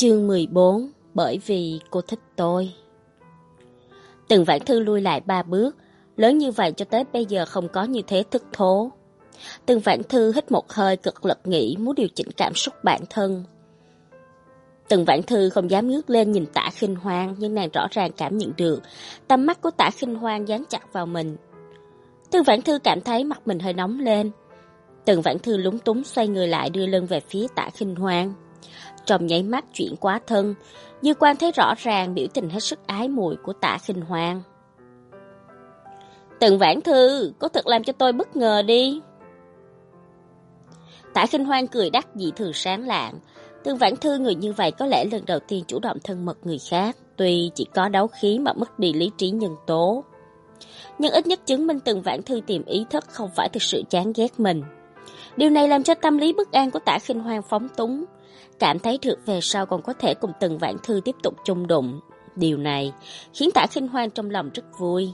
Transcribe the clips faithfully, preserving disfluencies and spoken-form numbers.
Chương mười bốn. Bởi vì cô thích tôi. Từng Vãn Thư lui lại ba bước, lớn như vậy cho tới bây giờ không có như thế thức thố. Từng Vãn Thư hít một hơi cực lực nghĩ muốn điều chỉnh cảm xúc bản thân. Từng Vãn Thư không dám ngước lên nhìn Tả Khinh Hoan, nhưng nàng rõ ràng cảm nhận được tầm mắt của Tả Khinh Hoan dán chặt vào mình. Từng Vãn Thư cảm thấy mặt mình hơi nóng lên. Từng Vãn Thư lúng túng xoay người lại đưa lưng về phía Tả Khinh Hoan. Trong nháy mắt chuyển quá thân, Dư Quan thấy rõ ràng biểu tình hết sức ái muội của Tả Khinh Hoan. Từng Vãn Thư, có thật làm cho tôi bất ngờ đi. Tả Khinh Hoan cười đắc dị thường sáng lạng. Từng Vãn Thư người như vậy có lẽ lần đầu tiên chủ động thân mật người khác, tuy chỉ có đấu khí mà mất đi lý trí nhân tố. Nhưng ít nhất chứng minh Từng Vãn Thư tìm ý thức không phải thực sự chán ghét mình. Điều này làm cho tâm lý bất an của Tả Khinh Hoan phóng túng, cảm thấy được về sau còn có thể cùng Từng Vãn Thư tiếp tục chung đụng. Điều này khiến Tả Khinh Hoan trong lòng rất vui.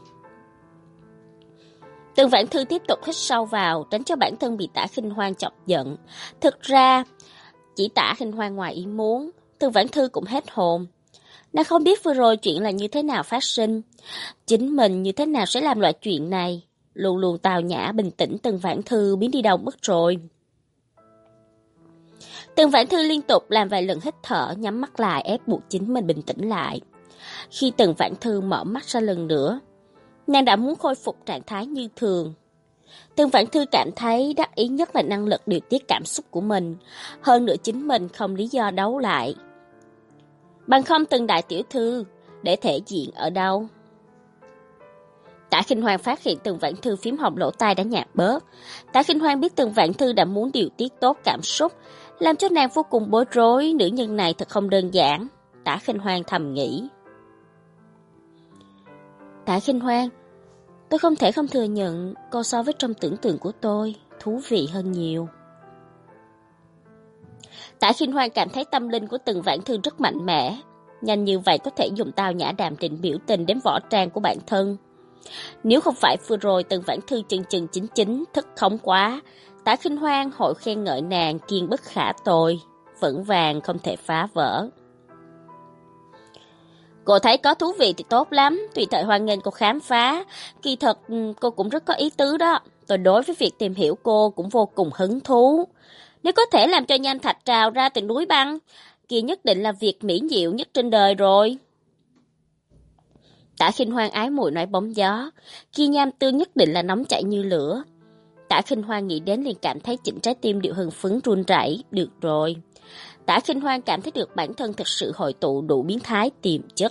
Từng Vãn Thư tiếp tục hít sâu vào, tránh cho bản thân bị Tả Khinh Hoan chọc giận. Thực ra, chỉ Tả Khinh Hoan ngoài ý muốn, Từng Vãn Thư cũng hết hồn. Nàng không biết vừa rồi chuyện là như thế nào phát sinh, chính mình như thế nào sẽ làm loại chuyện này. Luôn luôn tào nhã bình tĩnh Từng Vãn Thư biến đi đâu mất rồi. Từng Vãn Thư liên tục làm vài lần hít thở, nhắm mắt lại ép buộc chính mình bình tĩnh lại. Khi Từng Vãn Thư mở mắt ra lần nữa, nàng đã muốn khôi phục trạng thái như thường. Từng Vãn Thư cảm thấy đắc ý nhất là năng lực điều tiết cảm xúc của mình, hơn nữa chính mình không lý do đấu lại. Bằng không Từng đại tiểu thư, để thể diện ở đâu? Tả Khinh Hoan phát hiện Từng Vãn Thư phím hồng lỗ tai đã nhạt bớt. Tả Khinh Hoan biết Từng Vãn Thư đã muốn điều tiết tốt cảm xúc, làm cho nàng vô cùng bối rối. Nữ nhân này thật không đơn giản, Tả Khinh Hoan thầm nghĩ. Tả Khinh Hoan, tôi không thể không thừa nhận cô so với trong tưởng tượng của tôi thú vị hơn nhiều. Tả Khinh Hoan cảm thấy tâm linh của Từng Vãn Thư rất mạnh mẽ, nhanh như vậy có thể dùng tao nhã đàm định biểu tình đến võ trang của bản thân. Nếu không phải vừa rồi Từng Vãn Thư chân chân chính chính thức khống quá, Tả Khinh Hoan hội khen ngợi nàng kiên bất khả tồi, vững vàng không thể phá vỡ. Cô thấy có thú vị thì tốt lắm, tùy thời hoan nghênh cô khám phá. Kỳ thật cô cũng rất có ý tứ đó. Tôi đối với việc tìm hiểu cô cũng vô cùng hứng thú. Nếu có thể làm cho nham thạch trào ra từ núi băng, kia nhất định là việc mỹ diệu nhất trên đời rồi. Tả Khinh Hoan ái muội nói bóng gió, kia nham tương nhất định là nóng chảy như lửa. Tả Khinh Hoan nghĩ đến liền cảm thấy chỉnh trái tim điệu hưng phấn run rẩy. Được rồi. Tả Khinh Hoan cảm thấy được bản thân thực sự hội tụ đủ biến thái tiềm chất.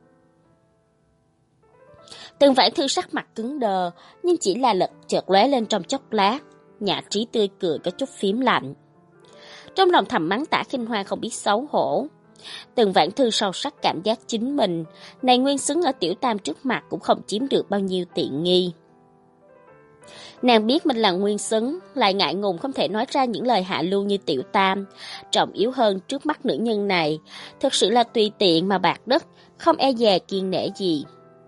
Từng Vãn Thư sắc mặt cứng đờ, nhưng chỉ là lật chợt lóe lên trong chốc lát, nhã trí tươi cười có chút phím lạnh. Trong lòng thầm mắng Tả Khinh Hoan không biết xấu hổ. Từng Vãn Thư sâu sắc cảm giác chính mình, này nguyên xứng ở Tiểu Tam trước mặt cũng không chiếm được bao nhiêu tiện nghi. Nàng biết mình là nguyên xứng, lại ngại ngùng không thể nói ra những lời hạ lưu như Tiểu Tam. Trọng yếu hơn trước mắt nữ nhân này, thực sự là tùy tiện mà bạc đất, không e dè kiêng nể gì.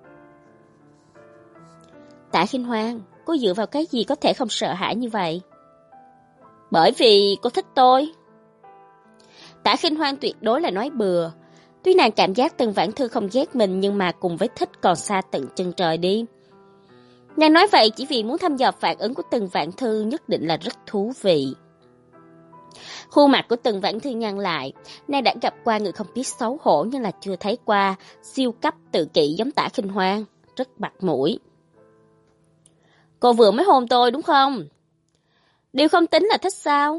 Tả Khinh Hoan, cô dựa vào cái gì có thể không sợ hãi như vậy? Bởi vì cô thích tôi. Tả Khinh Hoan tuyệt đối là nói bừa. Tuy nàng cảm giác Từng Vãn Thư không ghét mình, nhưng mà cùng với thích còn xa tận chân trời đi. Nàng nói vậy chỉ vì muốn thăm dò phản ứng của Từng Vãn Thư, nhất định là rất thú vị. Khuôn mặt của Từng Vãn Thư nhăn lại, nàng đã gặp qua người không biết xấu hổ nhưng là chưa thấy qua siêu cấp tự kỷ giống Tả Khinh Hoan, rất mặt mũi. Cô vừa mới hôn tôi đúng không? Điều không tính là thích sao?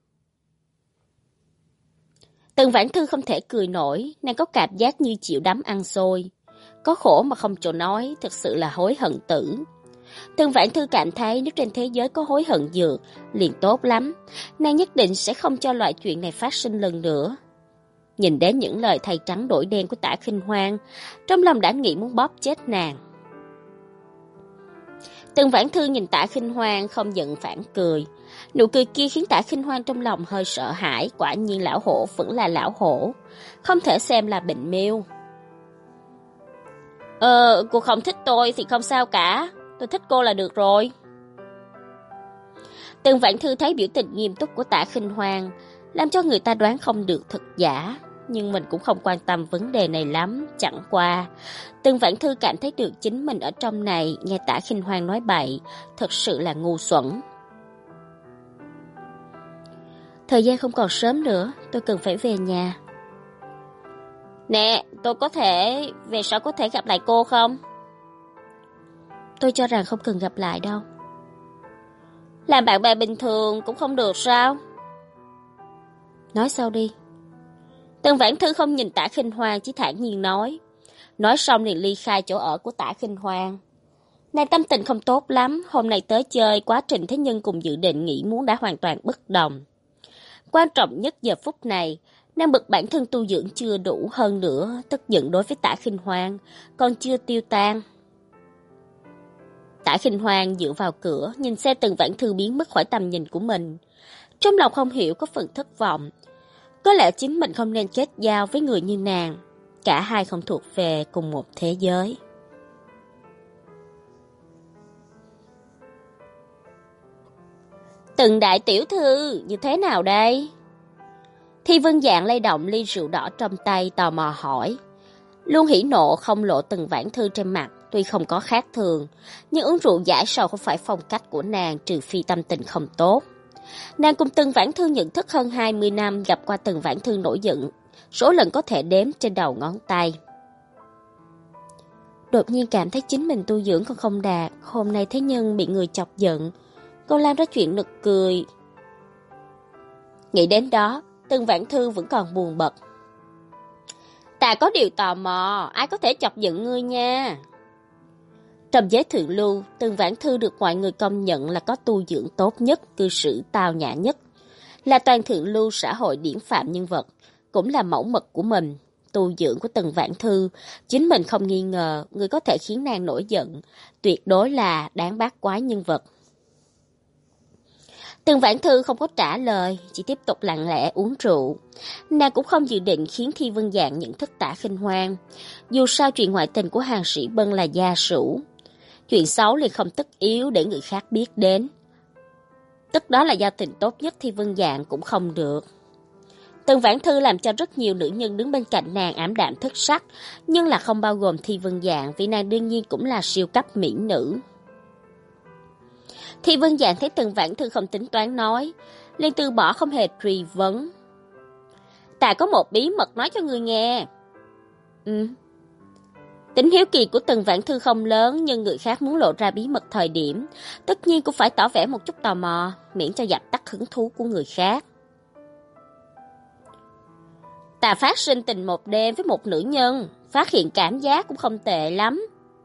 Từng Vãn Thư không thể cười nổi, nàng có cảm giác như chịu đấm ăn xôi. Có khổ mà không chỗ nói, thực sự là hối hận tử. Từng Vãn Thư cảm thấy nếu trên thế giới có hối hận dược, liền tốt lắm. Nàng nhất định sẽ không cho loại chuyện này phát sinh lần nữa. Nhìn đến những lời thay trắng đổi đen của Tả Khinh Hoan, trong lòng đã nghĩ muốn bóp chết nàng. Từng Vãn Thư nhìn Tả Khinh Hoan không giận phản cười. Nụ cười kia khiến Tả Khinh Hoan trong lòng hơi sợ hãi, quả nhiên lão hổ vẫn là lão hổ, không thể xem là bệnh miêu. Ờ, cô không thích tôi thì không sao cả, tôi thích cô là được rồi. Từng Vãn Thư thấy biểu tình nghiêm túc của Tả Khinh Hoan, làm cho người ta đoán không được thật giả. nhưng mình cũng không quan tâm vấn đề này lắm. Chẳng qua, Tần Vãn Thư cảm thấy được chính mình ở trong này, nghe Tả Khinh Hoang nói bậy, thật sự là ngu xuẩn. Thời gian không còn sớm nữa, tôi cần phải về nhà. Nè, tôi có thể, về sau có thể gặp lại cô không? Tôi cho rằng không cần gặp lại đâu. Làm bạn bè bình thường cũng không được sao? Nói sau đi. Tần Vãn Thư không nhìn Tả Khinh Hoang, chỉ thản nhiên nói. Nói xong liền ly khai chỗ ở của Tả Khinh Hoang. Nàng tâm tình không tốt lắm, hôm nay tới chơi, quá trình thế nhưng cùng dự định nghĩ muốn đã hoàn toàn bất đồng. Quan trọng nhất giờ phút này, nàng bực bản thân tu dưỡng chưa đủ, hơn nữa, tức giận đối với Tả Khinh Hoang, còn chưa tiêu tan. Tả Khinh Hoang dựa vào cửa, nhìn xe Tần Vãn Thư biến mất khỏi tầm nhìn của mình. Trong lòng không hiểu có phần thất vọng. Có lẽ chính mình không nên kết giao với người như nàng. Cả hai không thuộc về cùng một thế giới. Tần đại tiểu thư, như thế nào đây? Thi Vân Dạng lay động ly rượu đỏ trong tay, tò mò hỏi. Luôn hỉ nộ không lộ Tần Vãn Thư trên mặt, tuy không có khác thường, nhưng uống rượu giải sầu không phải phong cách của nàng, trừ phi tâm tình không tốt. Nàng cùng Tần Vãn Thư nhận thức hơn hai mươi năm, gặp qua Tần Vãn Thư nổi giận, số lần có thể đếm trên đầu ngón tay. Đột nhiên cảm thấy chính mình tu dưỡng còn không đạt, hôm nay thế nhưng bị người chọc giận, còn làm ra chuyện nực cười. Nghĩ đến đó, Tần Vãn Thư vẫn còn buồn bực. Ta có điều tò mò, ai có thể chọc giận ngươi nha? Trong giới thượng lưu, Tần Vãn Thư được mọi người công nhận là có tu dưỡng tốt nhất, cư xử tao nhã nhất, là toàn thượng lưu xã hội điển phạm nhân vật, cũng là mẫu mực của mình. Tu dưỡng của Tần Vãn Thư, chính mình không nghi ngờ, người có thể khiến nàng nổi giận, tuyệt đối là đáng bác quái nhân vật. Tần Vãn Thư không có trả lời, chỉ tiếp tục lặng lẽ uống rượu. Nàng cũng không dự định khiến Thi Vân Dạng nhận thức Tả Khinh Hoang. Dù sao chuyện ngoại tình của Hàng Sĩ Bân là gia sủ. Chuyện xấu liền không tất yếu để người khác biết đến. Tức đó là giao tình tốt nhất Thi Vân Dạng cũng không được. Tần Vãn Thư làm cho rất nhiều nữ nhân đứng bên cạnh nàng ảm đạm thất sắc, nhưng là không bao gồm Thi Vân Dạng, vì nàng đương nhiên cũng là siêu cấp mỹ nữ. Thi Vân Dạng thấy Tần Vãn Thư không tính toán nói, liền từ bỏ không hề truy vấn. Ta có một bí mật nói cho ngươi nghe. Ừ. Tính hiếu kỳ của Tần Vãn Thư không lớn, nhưng người khác muốn lộ ra bí mật thời điểm, tất nhiên cũng phải tỏ vẻ một chút tò mò, miễn cho dập tắt hứng thú của người khác. Ta phát sinh tình một đêm với một nữ nhân, phát hiện cảm giác cũng không tệ lắm.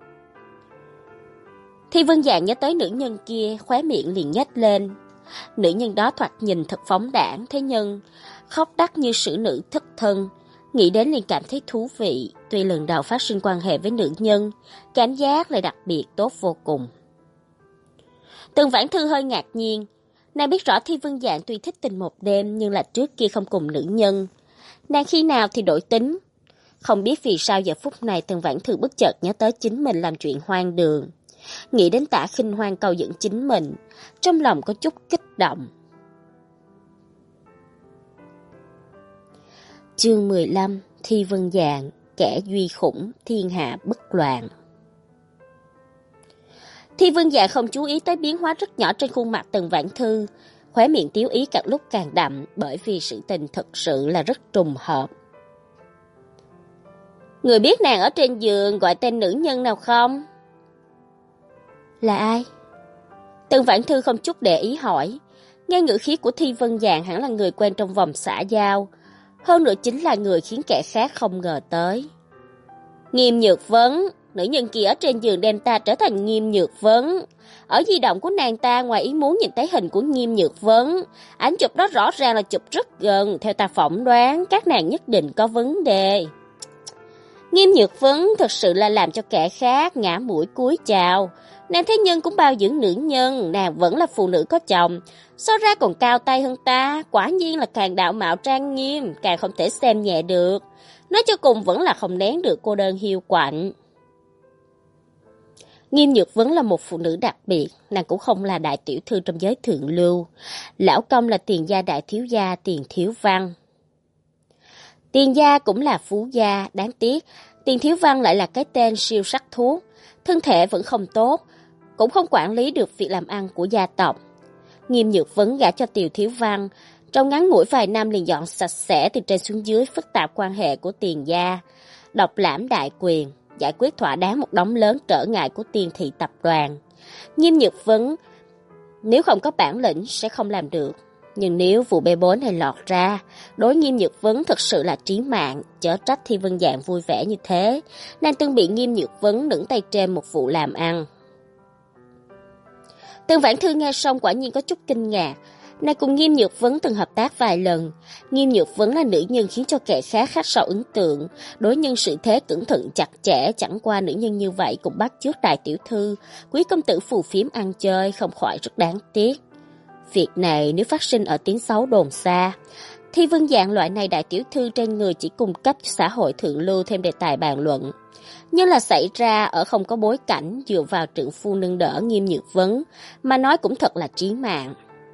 Thi Vân Dạng nhớ tới nữ nhân kia, khóe miệng liền nhếch lên. Nữ nhân đó thoạt nhìn thật phóng đãng, thế nhưng khóc đắc như sử nữ thất thân, nghĩ đến liền cảm thấy thú vị. Tuy lần đầu phát sinh quan hệ với nữ nhân, cảm giác lại đặc biệt tốt vô cùng. Tần Vãn Thư hơi ngạc nhiên, nàng biết rõ Thi Vân Dạng tuy thích tình một đêm nhưng là trước kia không cùng nữ nhân. Nàng khi nào thì đổi tính. Không biết vì sao giờ phút này Tần Vãn Thư bất chợt nhớ tới chính mình làm chuyện hoang đường. Nghĩ đến Tả Khinh Hoang câu dẫn chính mình, trong lòng có chút kích động. Chương mười lăm, Thi Vân Dạng, kẻ duy khủng, thiên hạ bất loạn. Thi Vân Dạng không chú ý tới biến hóa rất nhỏ trên khuôn mặt Tần Vãn Thư, khóe miệng tiếu ý càng lúc càng đậm, bởi vì sự tình thật sự là rất trùng hợp. Người biết nàng ở trên giường gọi tên nữ nhân nào không? Là ai? Tần Vãn Thư không chút để ý hỏi. Nghe ngữ khí của Thi Vân Dạng hẳn là người quen trong vòng xã giao, hơn nữa chính là người khiến kẻ khác không ngờ tới. Nghiêm Nhược Vấn, nữ nhân kia ở trên giường đem ta trở thành Nghiêm Nhược Vấn. Ở di động của nàng ta ngoài ý muốn nhìn thấy hình của Nghiêm Nhược Vấn, ảnh chụp đó rõ ràng là chụp rất gần, theo ta phỏng đoán các nàng nhất định có vấn đề. Nghiêm Nhược Vấn thật sự là làm cho kẻ khác ngã mũi cúi chào. Nàng thế nhưng cũng bao dưỡng nữ nhân, nàng vẫn là phụ nữ có chồng, so ra còn cao tay hơn ta, quả nhiên là càng đạo mạo trang nghiêm, càng không thể xem nhẹ được. Nói cho cùng vẫn là không nén được cô đơn hiu quạnh. Nghiêm Nhược Vấn là một phụ nữ đặc biệt, nàng cũng không là đại tiểu thư trong giới thượng lưu. Lão công là tiền gia đại thiếu gia, tiền thiếu văn. Tiền gia cũng là phú gia, đáng tiếc, Tiền Thiếu Văn lại là cái tên siêu sắc thuốc, thân thể vẫn không tốt, cũng không quản lý được việc làm ăn của gia tộc. Nghiêm Nhược Vấn gả cho Tiều Thiếu Văn, trong ngắn ngủi vài năm liền dọn sạch sẽ từ trên xuống dưới phức tạp quan hệ của Tiền gia, độc lãm đại quyền, giải quyết thỏa đáng một đống lớn trở ngại của Tiền thị tập đoàn. Nghiêm Nhược Vấn nếu không có bản lĩnh sẽ không làm được. Nhưng nếu vụ bê bối này lọt ra, đối Nghiêm Nhược Vấn thật sự là trí mạng, chớ trách Thi Vân Dạng vui vẻ như thế. Nàng từng bị Nghiêm Nhược Vấn đứng tay trên một vụ làm ăn. Tần Vãn Thư nghe xong quả nhiên có chút kinh ngạc. Nàng cùng Nghiêm Nhược Vấn từng hợp tác vài lần. Nghiêm Nhược Vấn là nữ nhân khiến cho kẻ khác khắc sâu ấn tượng. Đối nhân xử thế cẩn thận chặt chẽ, chẳng qua nữ nhân như vậy cũng bắt chước đại tiểu thư. Quý công tử phù phiếm ăn chơi không khỏi rất đáng tiếc. Việc này nếu phát sinh ở tiếng xấu đồn xa, Thi Vân Dạng loại này đại tiểu thư trên người chỉ cung cấp cho xã hội thượng lưu thêm đề tài bàn luận. Nhưng là xảy ra ở không có bối cảnh dựa vào trượng phu nâng đỡ Nghiêm Nhược Vấn, mà nói cũng thật là chí mạng.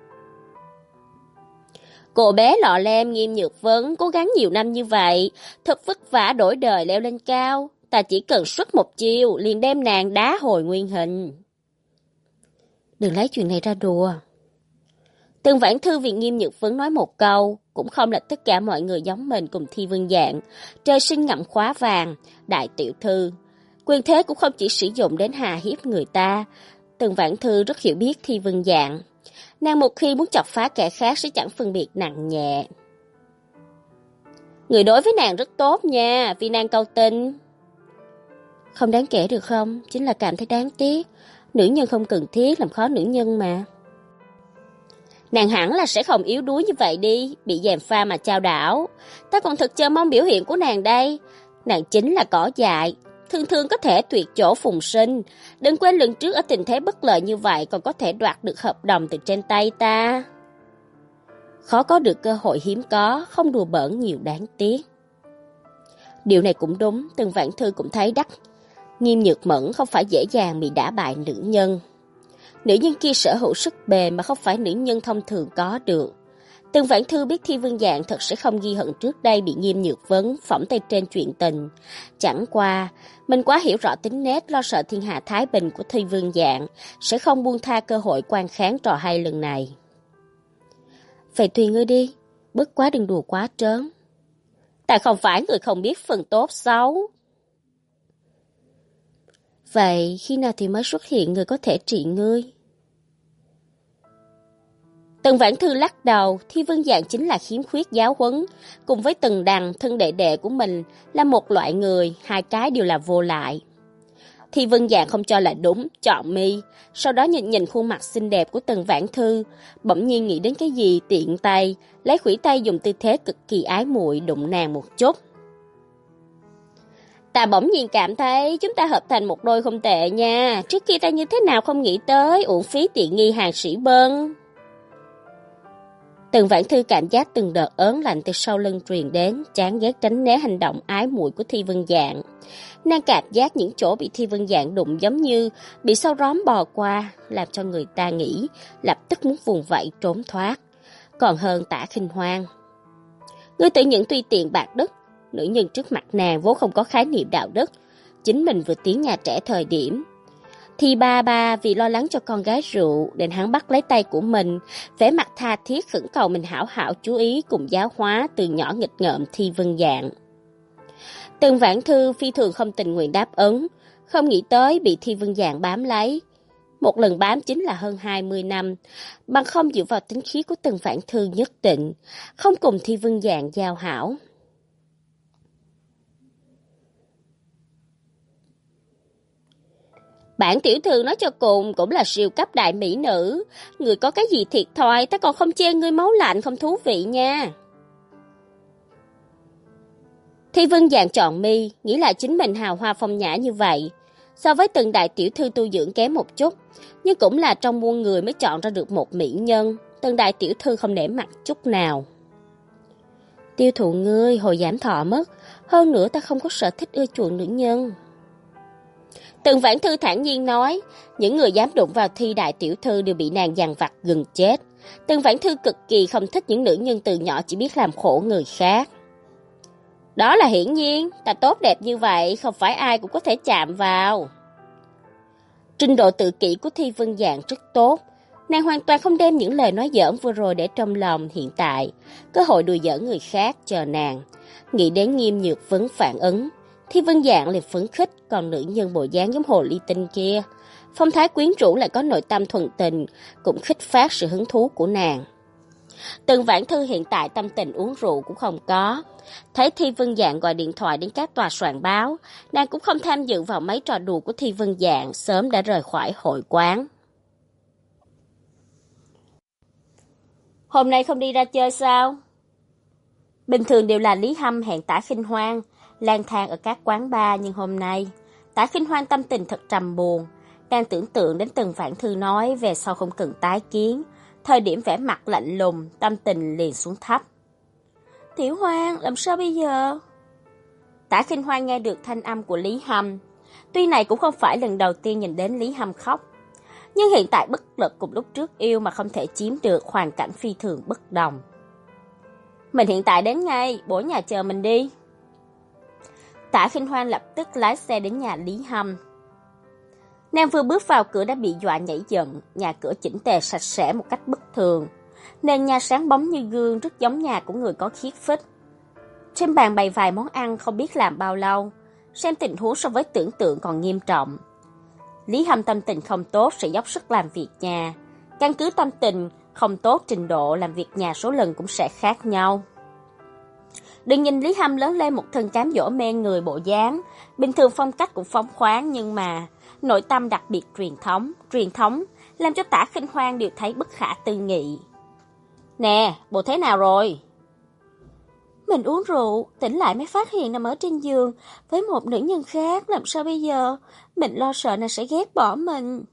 Cô bé lọ lem Nghiêm Nhược Vấn cố gắng nhiều năm như vậy, thật vất vả đổi đời leo lên cao, ta chỉ cần xuất một chiêu liền đem nàng đá hồi nguyên hình. Đừng lấy chuyện này ra đùa. Tần Vãn Thư vì Nghiêm Nhược Vấn nói một câu, cũng không là tất cả mọi người giống mình cùng Thi Vân Dạng. Trời sinh ngậm khóa vàng, đại tiểu thư. Quyền thế cũng không chỉ sử dụng đến hà hiếp người ta. Tần Vãn Thư rất hiểu biết Thi Vân Dạng. Nàng một khi muốn chọc phá kẻ khác sẽ chẳng phân biệt nặng nhẹ. Người đối với nàng rất tốt nha, vì nàng cầu tình. Không đáng kể được không? Chính là cảm thấy đáng tiếc. Nữ nhân không cần thiết làm khó nữ nhân mà. Nàng hẳn là sẽ không yếu đuối như vậy đi, bị gièm pha mà chao đảo. Ta còn thực chờ mong biểu hiện của nàng đây. Nàng chính là cỏ dại, thường thường có thể tuyệt chỗ phùng sinh. Đừng quên lần trước ở tình thế bất lợi như vậy còn có thể đoạt được hợp đồng từ trên tay ta. Khó có được cơ hội hiếm có, không đùa bỡn nhiều đáng tiếc. Điều này cũng đúng, Tần Vãn Thư cũng thấy đắc. Nghiêm Nhược Mẫn không phải dễ dàng bị đả bại nữ nhân. Nữ nhân kia sở hữu sức bền mà không phải nữ nhân thông thường có được. Tần Vãn Thư biết Thi Vân Dạng thật sẽ không ghi hận trước đây bị Nghiêm Nhược Vấn phỏng tay trên chuyện tình. Chẳng qua, mình quá hiểu rõ tính nết lo sợ thiên hạ thái bình của Thi Vân Dạng sẽ không buông tha cơ hội quan kháng trò hay lần này. Vậy tùy ngươi đi, bất quá đừng đùa quá trớn. Ta không phải người không biết phần tốt xấu. Vậy khi nào thì mới xuất hiện người có thể trị ngươi? Tần Vãn Thư lắc đầu, Thi Vân Dạng chính là khiếm khuyết giáo huấn, cùng với Tần Đằng, thân đệ đệ của mình, là một loại người, hai cái đều là vô lại. Thi Vân Dạng không cho là đúng, chọn mi, sau đó nhìn nhìn khuôn mặt xinh đẹp của Tần Vãn Thư, bỗng nhiên nghĩ đến cái gì tiện tay, lấy khuỷu tay dùng tư thế cực kỳ ái muội đụng nàng một chút. Ta bỗng nhiên cảm thấy chúng ta hợp thành một đôi không tệ nha, trước kia ta như thế nào không nghĩ tới, uổng phí tiện nghi hàng sĩ bân. Tần Vãn Thư cảm giác từng đợt ớn lạnh từ sau lưng truyền đến, chán ghét tránh né hành động ái muội của Thi Vân Dạng. Nàng cảm giác những chỗ bị Thi Vân Dạng đụng giống như bị sâu róm bò qua, làm cho người ta nghĩ lập tức muốn vùng vẫy trốn thoát, còn hơn Tả Khinh Hoang. Ngươi tự nhận tuy tiện bạc đức, nữ nhân trước mặt nàng vốn không có khái niệm đạo đức, chính mình vừa tiến nhà trẻ thời điểm. Thì ba ba vì lo lắng cho con gái rượu, nên hắn bắt lấy tay của mình, vẻ mặt tha thiết khẩn cầu mình hảo hảo chú ý cùng giáo hóa từ nhỏ nghịch ngợm Thi Vân Dạng. Tần Vãn Thư phi thường không tình nguyện đáp ứng, không nghĩ tới bị Thi Vân Dạng bám lấy. Một lần bám chính là hơn hai mươi năm, bằng không dựa vào tính khí của Tần Vãn Thư nhất định, không cùng Thi Vân Dạng giao hảo. Bản tiểu thư nói cho cùng cũng là siêu cấp đại mỹ nữ. Người có cái gì thiệt thòi, ta còn không chê ngươi máu lạnh không thú vị nha. Thi Vân Dạng chọn mi, nghĩ lại chính mình hào hoa phong nhã như vậy. So với từng đại tiểu thư tu dưỡng kém một chút, nhưng cũng là trong muôn người mới chọn ra được một mỹ nhân. Từng đại tiểu thư không nể mặt chút nào. Tiêu thụ ngươi hồi giảm thọ mất, hơn nữa ta không có sở thích ưa chuộng nữ nhân. Tần Vãn Thư thản nhiên nói, những người dám đụng vào Thi đại tiểu thư đều bị nàng dằn vặt gần chết. Tần Vãn Thư cực kỳ không thích những nữ nhân từ nhỏ chỉ biết làm khổ người khác. Đó là hiển nhiên, ta tốt đẹp như vậy, không phải ai cũng có thể chạm vào. Trình độ tự kỷ của Thi Vân Dạng rất tốt. Nàng hoàn toàn không đem những lời nói giỡn vừa rồi để trong lòng. Hiện tại, cơ hội đùa giỡn người khác chờ nàng. Nghĩ đến Nghiêm Nhược Vấn phản ứng, Thi Vân Dạng liền phấn khích, còn nữ nhân bộ dáng giống hồ ly tinh kia. Phong thái quyến rũ lại có nội tâm thuần tình, cũng khích phát sự hứng thú của nàng. Tần Vãn Thư hiện tại tâm tình uống rượu cũng không có. Thấy Thi Vân Dạng gọi điện thoại đến các tòa soạn báo, nàng cũng không tham dự vào mấy trò đùa của Thi Vân Dạng, sớm đã rời khỏi hội quán. Hôm nay không đi ra chơi sao? Bình thường đều là Lý Hâm hẹn Tả Khinh Hoan lang thang ở các quán bar, nhưng hôm nay Tả Khinh Hoan tâm tình thật trầm buồn. Đang tưởng tượng đến Tần Vãn Thư nói về sau không cần tái kiến, thời điểm vẻ mặt lạnh lùng, tâm tình liền xuống thấp. Tiểu Hoan, làm sao bây giờ? Tả Khinh Hoan nghe được thanh âm của Lý Hâm. Tuy này cũng không phải lần đầu tiên nhìn đến Lý Hâm khóc, nhưng hiện tại bất lực cùng lúc trước yêu mà không thể chiếm được, hoàn cảnh phi thường bất đồng. Mình hiện tại đến ngay, bổ nhà chờ mình đi. Tả Khinh Hoan lập tức lái xe đến nhà Lý Hâm. Nàng vừa bước vào cửa đã bị dọa nhảy dựng, nhà cửa chỉnh tề sạch sẽ một cách bất thường. Nền nhà sáng bóng như gương, rất giống nhà của người có khiết phích. Trên bàn bày vài món ăn không biết làm bao lâu, xem tình huống so với tưởng tượng còn nghiêm trọng. Lý Hâm tâm tình không tốt sẽ dốc sức làm việc nhà. Căn cứ tâm tình không tốt, trình độ làm việc nhà số lần cũng sẽ khác nhau. Đừng nhìn Lý Hâm lớn lên một thân cám dỗ mê người bộ dáng, bình thường phong cách cũng phóng khoáng, nhưng mà nội tâm đặc biệt truyền thống, truyền thống làm cho Tả Khinh Hoan đều thấy bất khả tư nghị. Nè, bộ thế nào rồi? Mình uống rượu, tỉnh lại mới phát hiện nằm ở trên giường với một nữ nhân khác, làm sao bây giờ? Mình lo sợ nàng sẽ ghét bỏ mình.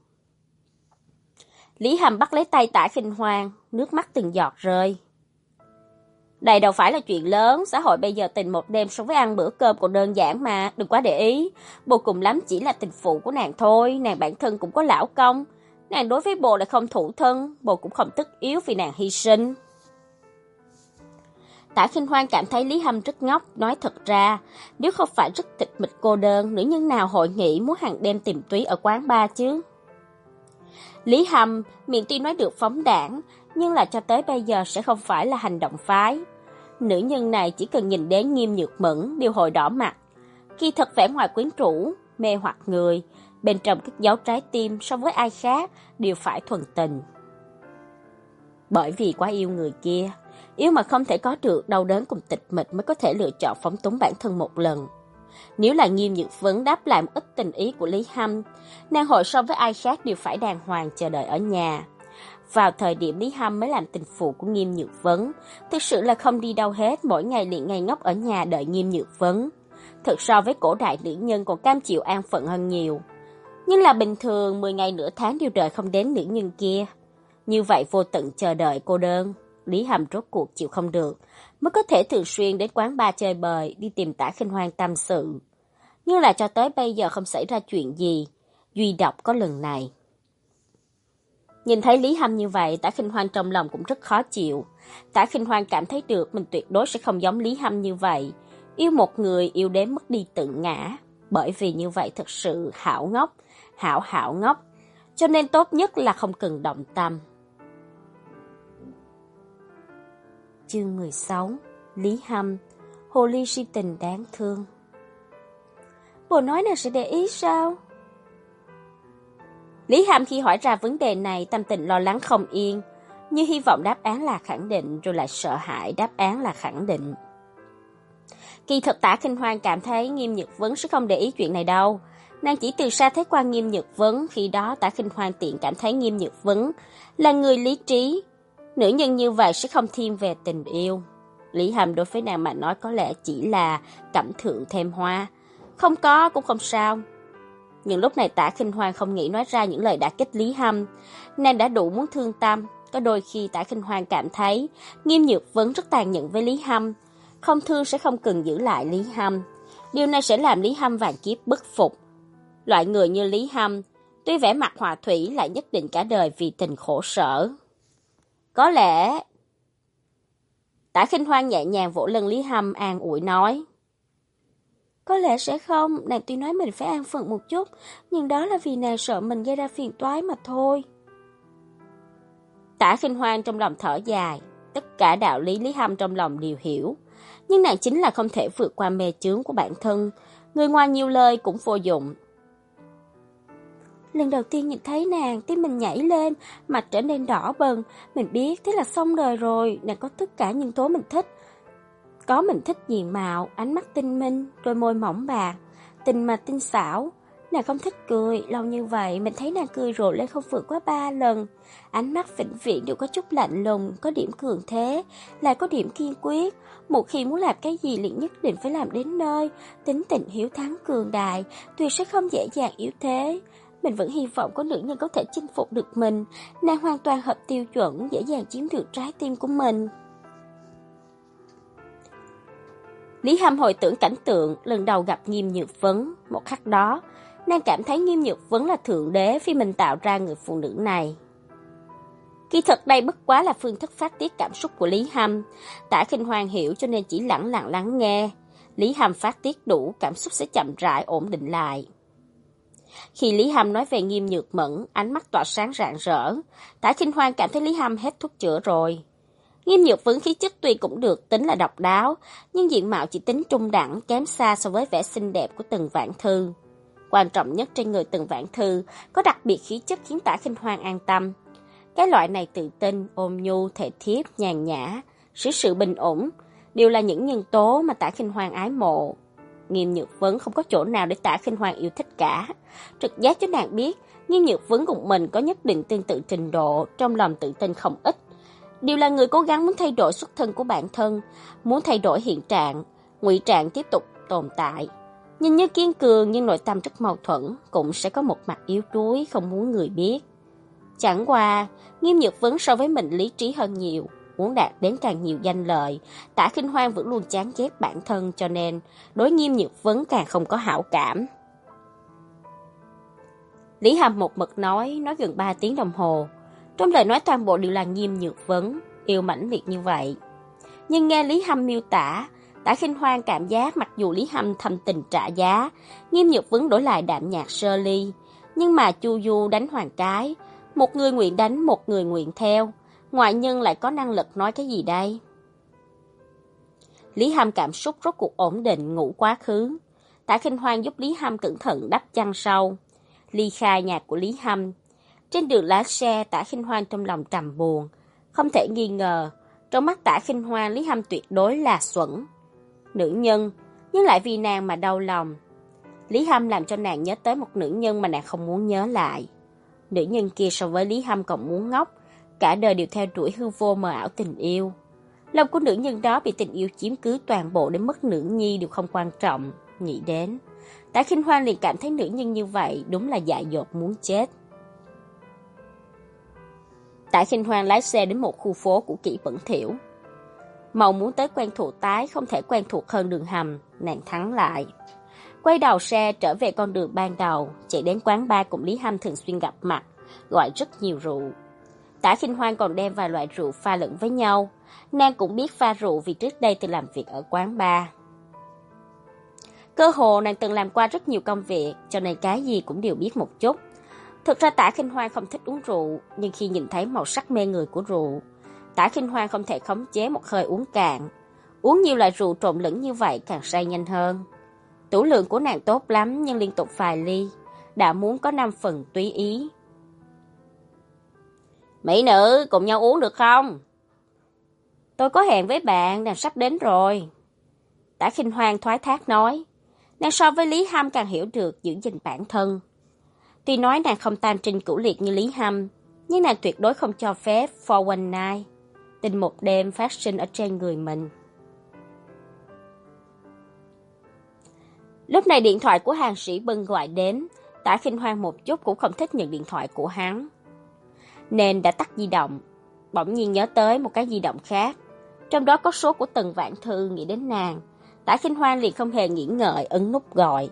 Lý Hâm bắt lấy tay Tả Khinh Hoan, nước mắt từng giọt rơi. Đây đâu phải là chuyện lớn, xã hội bây giờ tình một đêm so với ăn bữa cơm còn đơn giản mà, đừng quá để ý. Bồ cùng lắm chỉ là tình phụ của nàng thôi, nàng bản thân cũng có lão công. Nàng đối với bồ lại không thủ thân, bồ cũng không tức yếu vì nàng hy sinh. Tả Khinh Hoan cảm thấy Lý Hâm rất ngốc, nói thật ra, nếu không phải rất tịch mịch cô đơn, nữ nhân nào hội nghĩ muốn hàng đêm tìm túy ở quán bar chứ. Lý Hâm miệng tuy nói được phóng đãng, nhưng là cho tới bây giờ sẽ không phải là hành động phái. Nữ nhân này chỉ cần nhìn đến Nghiêm Nhược Mẫn đều hội đỏ mặt. Khi thật vẻ ngoài quyến rũ, mê hoặc người, bên trong cất giấu trái tim so với ai khác đều phải thuần tình. Bởi vì quá yêu người kia, yêu mà không thể có được đau đớn cùng tịch mịch mới có thể lựa chọn phóng túng bản thân một lần. Nếu là Nghiêm Nhược Vấn đáp lại một ít tình ý của Lý Hâm, nàng hội so với ai khác đều phải đàng hoàng chờ đợi ở nhà. Vào thời điểm Lý Hâm mới làm tình phụ của Nghiêm Nhược Vấn, thực sự là không đi đâu hết, mỗi ngày liền ngây ngốc ở nhà đợi Nghiêm Nhược Vấn. Thực so với cổ đại nữ nhân còn cam chịu an phận hơn nhiều. Nhưng là bình thường mười ngày nửa tháng đều đợi không đến nữ nhân kia. Như vậy vô tận chờ đợi cô đơn, Lý Hâm rốt cuộc chịu không được, mới có thể thường xuyên đến quán bar chơi bời, đi tìm Tả Khinh Hoan tâm sự. Nhưng là cho tới bây giờ không xảy ra chuyện gì, duy độc có lần này. Nhìn thấy Lý Hâm như vậy, Tả Khinh Hoan trong lòng cũng rất khó chịu. Tả Khinh Hoan cảm thấy được mình tuyệt đối sẽ không giống Lý Hâm như vậy, yêu một người yêu đến mất đi tự ngã, bởi vì như vậy thật sự hảo ngốc, hảo hảo ngốc, cho nên tốt nhất là không cần động tâm. Chương mười sáu, Lý Hâm, hồ ly si tình đáng thương. Bồ nói nàng sẽ để ý sao? Lý Hâm khi hỏi ra vấn đề này, tâm tình lo lắng không yên, như hy vọng đáp án là khẳng định, rồi lại sợ hãi đáp án là khẳng định. Kỳ thật Tả Khinh Hoan cảm thấy Nghiêm Nhược Vấn sẽ không để ý chuyện này đâu. Nàng chỉ từ xa thấy qua Nghiêm Nhược Vấn, khi đó Tả Khinh Hoan tiện cảm thấy Nghiêm Nhược Vấn là người lý trí. Nữ nhân như vậy sẽ không thiên về tình yêu. Lý Hâm đối với nàng mà nói có lẽ chỉ là cẩm thượng thêm hoa. Không có cũng không sao. Nhưng lúc này Tả Khinh Hoan không nghĩ nói ra những lời đả kích Lý Hâm. Nàng đã đủ muốn thương tâm. Có đôi khi Tả Khinh Hoan cảm thấy Nghiêm Nhược Vấn rất tàn nhẫn với Lý Hâm. Không thương sẽ không cần giữ lại Lý Hâm. Điều này sẽ làm Lý Hâm vạn kiếp bất phục. Loại người như Lý Hâm, tuy vẻ mặt hòa thủy lại nhất định cả đời vì tình khổ sở. Có lẽ... Tả Khinh Hoan nhẹ nhàng vỗ lưng Lý Hâm an ủi nói. Có lẽ sẽ không, nàng tuy nói mình phải an phận một chút, nhưng đó là vì nàng sợ mình gây ra phiền toái mà thôi. Tả Khinh Hoan trong lòng thở dài, tất cả đạo lý Lý Hâm trong lòng đều hiểu, nhưng nàng chính là không thể vượt qua mê chướng của bản thân, người ngoài nhiều lời cũng vô dụng. Lần đầu tiên nhìn thấy nàng, tim mình nhảy lên, mặt trở nên đỏ bừng, mình biết thế là xong đời rồi, nàng có tất cả những tố mình thích. Có mình thích diện mạo, ánh mắt tinh minh, đôi môi mỏng bạc, tình mà tinh xảo. Nàng không thích cười, lâu như vậy mình thấy nàng cười rộ lên không vượt qua ba lần. Ánh mắt vĩnh viễn đều có chút lạnh lùng, có điểm cường thế, lại có điểm kiên quyết. Một khi muốn làm cái gì liền nhất định phải làm đến nơi, tính tình hiếu thắng cường đại, tuyệt sẽ không dễ dàng yếu thế. Mình vẫn hy vọng có nữ nhân có thể chinh phục được mình, nàng hoàn toàn hợp tiêu chuẩn, dễ dàng chiếm được trái tim của mình. Lý Hâm hồi tưởng cảnh tượng lần đầu gặp Nghiêm Nhược Vấn, một khắc đó, nàng cảm thấy Nghiêm Nhược Vấn là thượng đế khi mình tạo ra người phụ nữ này. Kỳ thực đây bất quá là phương thức phát tiết cảm xúc của Lý Hâm, Tả Khinh Hoan hiểu cho nên chỉ lặng lặng lắng nghe. Lý Hâm phát tiết đủ, cảm xúc sẽ chậm rãi ổn định lại. Khi Lý Hâm nói về Nghiêm Nhược Mẫn, ánh mắt tỏa sáng rạng rỡ, Tả Khinh Hoan cảm thấy Lý Hâm hết thuốc chữa rồi. Nghiêm Nhược Vấn khí chất tuy cũng được tính là độc đáo, nhưng diện mạo chỉ tính trung đẳng, kém xa so với vẻ xinh đẹp của Tần Vãn Thư. Quan trọng nhất trên người Tần Vãn Thư có đặc biệt khí chất khiến Tả Khinh Hoan an tâm. Cái loại này tự tin, ôn nhu, thể thiếp, nhàn nhã, xử sự bình ổn, đều là những nhân tố mà Tả Khinh Hoan ái mộ. Nghiêm Nhược Vấn không có chỗ nào để Tả Khinh Hoan yêu thích cả. Trực giác cho nàng biết, Nghiêm Nhược Vấn cùng mình có nhất định tương tự trình độ, trong lòng tự tin không ít. Đều là người cố gắng muốn thay đổi xuất thân của bản thân, muốn thay đổi hiện trạng, ngụy trạng tiếp tục tồn tại. Nhìn như kiên cường nhưng nội tâm rất mâu thuẫn, cũng sẽ có một mặt yếu đuối không muốn người biết. Chẳng qua, Nghiêm Nhược Vấn so với mình lý trí hơn nhiều, muốn đạt đến càng nhiều danh lợi, Tả Khinh Hoan vẫn luôn chán ghét bản thân cho nên đối Nghiêm Nhược Vấn càng không có hảo cảm. Lý Hâm một mực nói, nói gần ba tiếng đồng hồ. Trong lời nói toàn bộ đều là Nghiêm Nhược Vấn, yêu mãnh liệt như vậy. Nhưng nghe Lý Hâm miêu tả, Tả Khinh Hoan cảm giác mặc dù Lý Hâm thâm tình trả giá, Nghiêm Nhược Vấn đổi lại đạm nhạc sơ ly, nhưng mà chu du đánh hoàng cái, một người nguyện đánh, một người nguyện theo, ngoại nhân lại có năng lực nói cái gì đây? Lý Hâm cảm xúc rốt cuộc ổn định ngủ quá khứ. Tả Khinh Hoan giúp Lý Hâm cẩn thận đắp chăn sâu, ly khai nhạc của Lý Hâm. Trên đường lái xe, Tả Khinh Hoan trong lòng trầm buồn, không thể nghi ngờ, trong mắt Tả Khinh Hoan, Lý Hâm tuyệt đối là xuẩn. Nữ nhân, nhưng lại vì nàng mà đau lòng. Lý Hâm làm cho nàng nhớ tới một nữ nhân mà nàng không muốn nhớ lại. Nữ nhân kia so với Lý Hâm còn muốn ngốc, cả đời đều theo đuổi hư vô mờ ảo tình yêu. Lòng của nữ nhân đó bị tình yêu chiếm cứ toàn bộ đến mức nữ nhi đều không quan trọng. Nghĩ đến, Tả Khinh Hoan liền cảm thấy nữ nhân như vậy đúng là dại dột muốn chết. Tả Khinh Hoan lái xe đến một khu phố cũ kỹ bẩn thỉu. Màu muốn tới quen thuộc tái không thể quen thuộc hơn đường hầm, nàng thắng lại. Quay đầu xe trở về con đường ban đầu, chạy đến quán bar cùng Lý Hâm thường xuyên gặp mặt, gọi rất nhiều rượu. Tả Khinh Hoan còn đem vài loại rượu pha lẫn với nhau, nàng cũng biết pha rượu vì trước đây từng làm việc ở quán bar. Cơ hồ nàng từng làm qua rất nhiều công việc, cho nên cái gì cũng đều biết một chút. Thực ra Tả Khinh Hoan không thích uống rượu, nhưng khi nhìn thấy màu sắc mê người của rượu, Tả Khinh Hoan không thể khống chế một hơi uống cạn. Uống nhiều loại rượu trộn lẫn như vậy càng say nhanh hơn. Tửu lượng của nàng tốt lắm nhưng liên tục vài ly, đã muốn có năm phần tùy ý. Mỹ nữ, cùng nhau uống được không? Tôi có hẹn với bạn, nàng sắp đến rồi. Tả Khinh Hoan thoái thác nói. Nàng so với Lý Hâm càng hiểu được giữ gìn bản thân. Tuy nói nàng không tam trinh cửu liệt như Lý Hâm, nhưng nàng tuyệt đối không cho phép for one night, tình một đêm phát sinh ở trên người mình. Lúc này điện thoại của Hàn Sĩ Bân gọi đến, Tả Khinh Hoan một chút cũng không thích nhận điện thoại của hắn, nên đã tắt di động. Bỗng nhiên nhớ tới một cái di động khác, trong đó có số của Tần Vãn Thư, nghĩ đến nàng, Tả Khinh Hoan liền không hề nghĩ ngợi ấn nút gọi.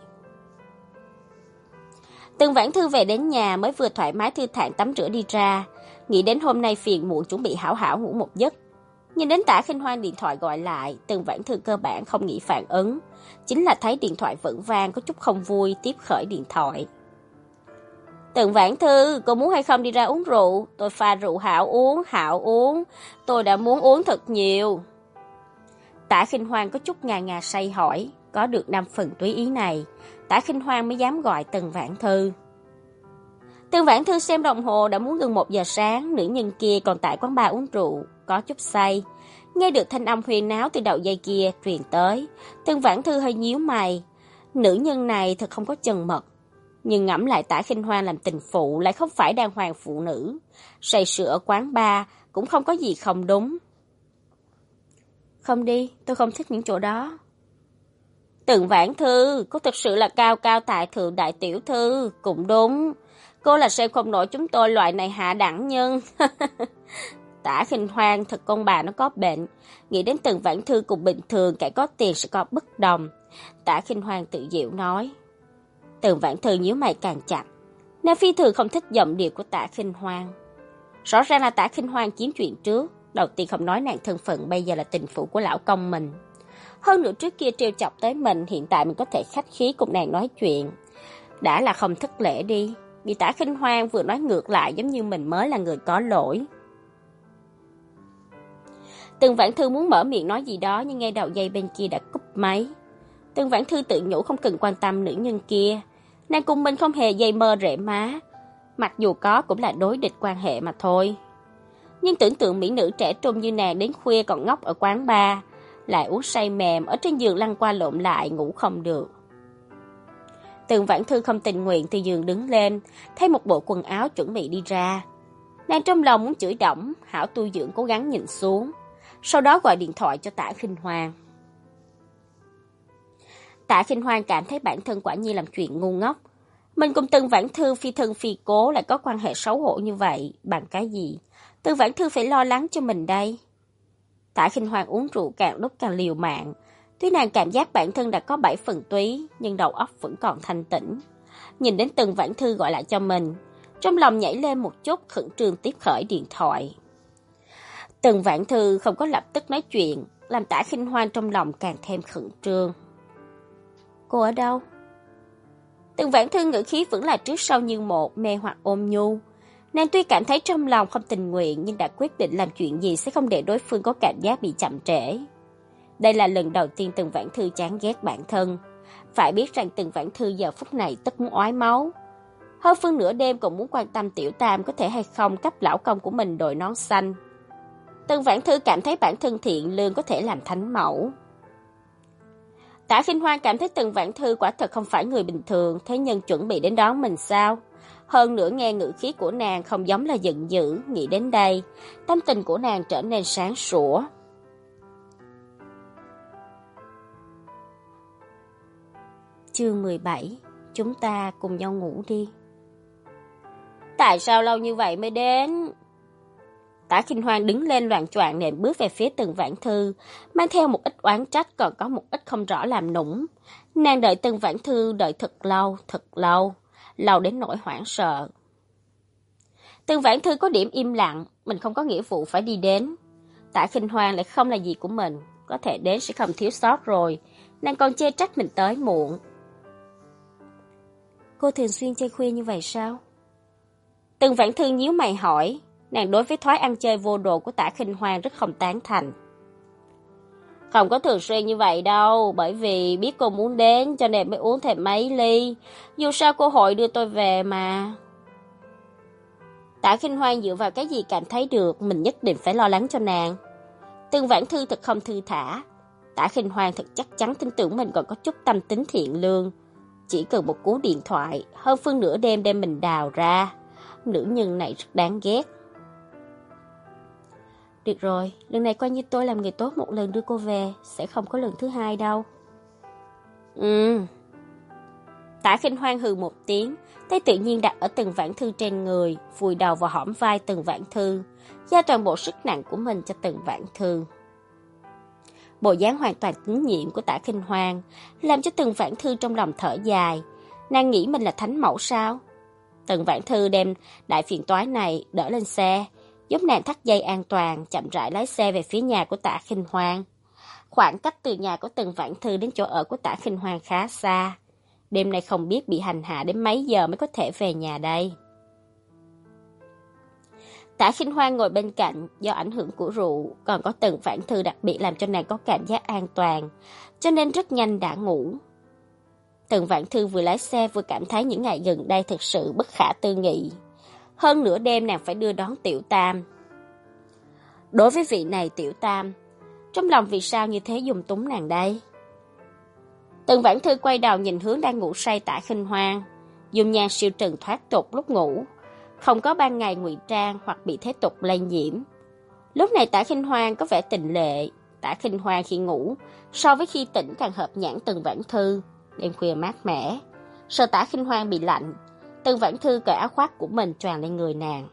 Tần Vãn Thư về đến nhà mới vừa thoải mái thư thản tắm rửa đi ra, nghĩ đến hôm nay phiền muộn chuẩn bị hảo hảo ngủ một giấc. Nhìn đến Tả Khinh Hoan điện thoại gọi lại, Tần Vãn Thư cơ bản không nghĩ phản ứng, chính là thấy điện thoại vẫn vang có chút không vui, tiếp khởi điện thoại. Tần Vãn Thư, cô muốn hay không đi ra uống rượu? Tôi pha rượu hảo uống, hảo uống, tôi đã muốn uống thật nhiều. Tả Khinh Hoan có chút ngà ngà say hỏi, có được năm phần túy ý này, Tả Khinh Hoan mới dám gọi Tần Vãn Thư. Tần Vãn Thư xem đồng hồ đã muốn gần một giờ sáng, nữ nhân kia còn tại quán bar uống rượu, có chút say. Nghe được thanh âm huyên náo từ đầu dây kia truyền tới, Tần Vãn Thư hơi nhíu mày. Nữ nhân này thật không có chân mật. Nhưng ngẫm lại Tả Khinh Hoan làm tình phụ lại không phải đàng hoàng phụ nữ. Say sưa ở quán bar cũng không có gì không đúng. Không đi, tôi không thích những chỗ đó. Tần Vãn Thư, cô thực sự là cao cao tại thượng đại tiểu thư, cũng đúng. Cô là xem không nổi chúng tôi loại này hạ đẳng nhân. Tả Khinh Hoan thật con bà nó có bệnh. Nghĩ đến Tần Vãn Thư cùng bình thường kẻ có tiền sẽ có bất đồng. Tả Khinh Hoan tự diệu nói. Tần Vãn Thư nhíu mày càng chặt. Nàng phi thường không thích giọng điệu của Tả Khinh Hoan. Rõ ràng là Tả Khinh Hoan chiếm chuyện trước. Đầu tiên không nói nàng thân phận bây giờ là tình phụ của lão công mình. Hơn nữa trước kia trêu chọc tới mình, hiện tại mình có thể khách khí cùng nàng nói chuyện. Đã là không thất lễ đi. Bị Tả Khinh Hoan vừa nói ngược lại giống như mình mới là người có lỗi. Tần Vãn Thư muốn mở miệng nói gì đó nhưng ngay đầu dây bên kia đã cúp máy. Tần Vãn Thư tự nhủ không cần quan tâm nữ nhân kia. Nàng cùng mình không hề dây mơ rễ má. Mặc dù có cũng là đối địch quan hệ mà thôi. Nhưng tưởng tượng mỹ nữ trẻ trung như nàng đến khuya còn ngốc ở quán bar, lại uống say mềm ở trên giường lăn qua lộn lại ngủ không được. Tần Vãn Thư không tình nguyện từ giường đứng lên, thấy một bộ quần áo chuẩn bị đi ra. Nàng trong lòng muốn chửi đổng, hảo tu dưỡng cố gắng nhìn xuống. Sau đó gọi điện thoại cho Tả Khinh Hoan. Tả Khinh Hoan cảm thấy bản thân quả nhiên làm chuyện ngu ngốc. Mình cùng Tần Vãn Thư phi thân phi cố lại có quan hệ xấu hổ như vậy, bằng cái gì? Tần Vãn Thư phải lo lắng cho mình đây. Tả Khinh Hoan uống rượu càng lúc càng liều mạng. Tuy nàng cảm giác bản thân đã có bảy phần túy, nhưng đầu óc vẫn còn thanh tĩnh. Nhìn đến Tần Vãn Thư gọi lại cho mình, trong lòng nhảy lên một chút, khẩn trương tiếp khởi điện thoại. Tần Vãn Thư không có lập tức nói chuyện, làm Tả Khinh Hoan trong lòng càng thêm khẩn trương. Cô ở đâu? Tần Vãn Thư ngữ khí vẫn là trước sau như một, mê hoặc ôm nhu. Nàng tuy cảm thấy trong lòng không tình nguyện nhưng đã quyết định làm chuyện gì sẽ không để đối phương có cảm giác bị chậm trễ. Đây là lần đầu tiên Tần Vãn Thư chán ghét bản thân. Phải biết rằng Tần Vãn Thư giờ phút này tất muốn ói máu. Hơn phân nửa đêm còn muốn quan tâm Tiểu Tam có thể hay không cấp lão công của mình đội nón xanh. Tần Vãn Thư cảm thấy bản thân thiện lương có thể làm thánh mẫu. Tả Khinh Hoan cảm thấy Tần Vãn Thư quả thật không phải người bình thường, thế nhưng chuẩn bị đến đón mình sao? Hơn nữa nghe ngữ khí của nàng không giống là giận dữ, nghĩ đến đây, tâm tình của nàng trở nên sáng sủa. Chương mười bảy, chúng ta cùng nhau ngủ đi. Tại sao lâu như vậy mới đến? Tả Khinh Hoan đứng lên loạng choạng nện bước về phía Tần Vãn Thư, mang theo một ít oán trách còn có một ít không rõ làm nũng. Nàng đợi Tần Vãn Thư đợi thật lâu, thật lâu, lâu đến nỗi hoảng sợ. Tần Vãn Thư có điểm im lặng, mình không có nghĩa vụ phải đi đến. Tả Khinh Hoan lại không là gì của mình, có thể đến sẽ không thiếu sót rồi, nàng còn chê trách mình tới muộn. Cô thường xuyên chơi khuya như vậy sao? Tần Vãn Thư nhíu mày hỏi. Nàng đối với thói ăn chơi vô độ của Tả Khinh Hoan rất không tán thành. Không có thường xuyên như vậy đâu, bởi vì biết cô muốn đến cho nên mới uống thêm mấy ly. Dù sao cô hội đưa tôi về mà. Tả Khinh Hoan dựa vào cái gì cảm thấy được mình nhất định phải lo lắng cho nàng. Tần Vãn Thư thật không thư thả. Tả Khinh Hoan thật chắc chắn tin tưởng mình còn có chút tâm tính thiện lương. Chỉ cần một cú điện thoại, hơn phân nửa đêm đem mình đào ra. Nữ nhân này rất đáng ghét. Được rồi, lần này coi như tôi làm người tốt một lần đưa cô về, sẽ không có lần thứ hai đâu. Ừ. Tả Khinh Hoan hừ một tiếng, tay tự nhiên đặt ở Tần Vãn Thư trên người, vùi đầu vào hõm vai Tần Vãn Thư, giao toàn bộ sức nặng của mình cho Tần Vãn Thư. Bộ dáng hoàn toàn tín nhiệm của Tả Khinh Hoan làm cho Tần Vãn Thư trong lòng thở dài. Nàng nghĩ mình là thánh mẫu sao? Tần Vãn Thư đem đại phiền toái này đỡ lên xe, giúp nàng thắt dây an toàn, chậm rãi lái xe về phía nhà của Tạ Khinh Hoang. Khoảng cách từ nhà của Tần Vãn Thư đến chỗ ở của Tạ Khinh Hoang khá xa. Đêm nay không biết bị hành hạ đến mấy giờ mới có thể về nhà đây. Tạ Khinh Hoang ngồi bên cạnh, do ảnh hưởng của rượu, còn có Tần Vãn Thư đặc biệt làm cho nàng có cảm giác an toàn, cho nên rất nhanh đã ngủ. Tần Vãn Thư vừa lái xe vừa cảm thấy những ngày gần đây thực sự bất khả tư nghị. Hơn nửa đêm nàng phải đưa đón Tiểu Tam. Đối với vị này Tiểu Tam, trong lòng vì sao như thế dùng túng nàng đây? Tần Vãn Thư quay đầu nhìn hướng đang ngủ say Tạ Khinh Hoang, dùng nhan siêu trần thoát tục lúc ngủ, không có ban ngày ngụy trang hoặc bị thế tục lây nhiễm. Lúc này Tạ Khinh Hoang có vẻ tịnh lệ. Tạ Khinh Hoang khi ngủ so với khi tỉnh càng hợp nhãn Tần Vãn Thư. Đêm khuya mát mẻ, sợ Tạ Khinh Hoang bị lạnh, Tần Vãn Thư cởi áo khoác của mình choàng lên người nàng.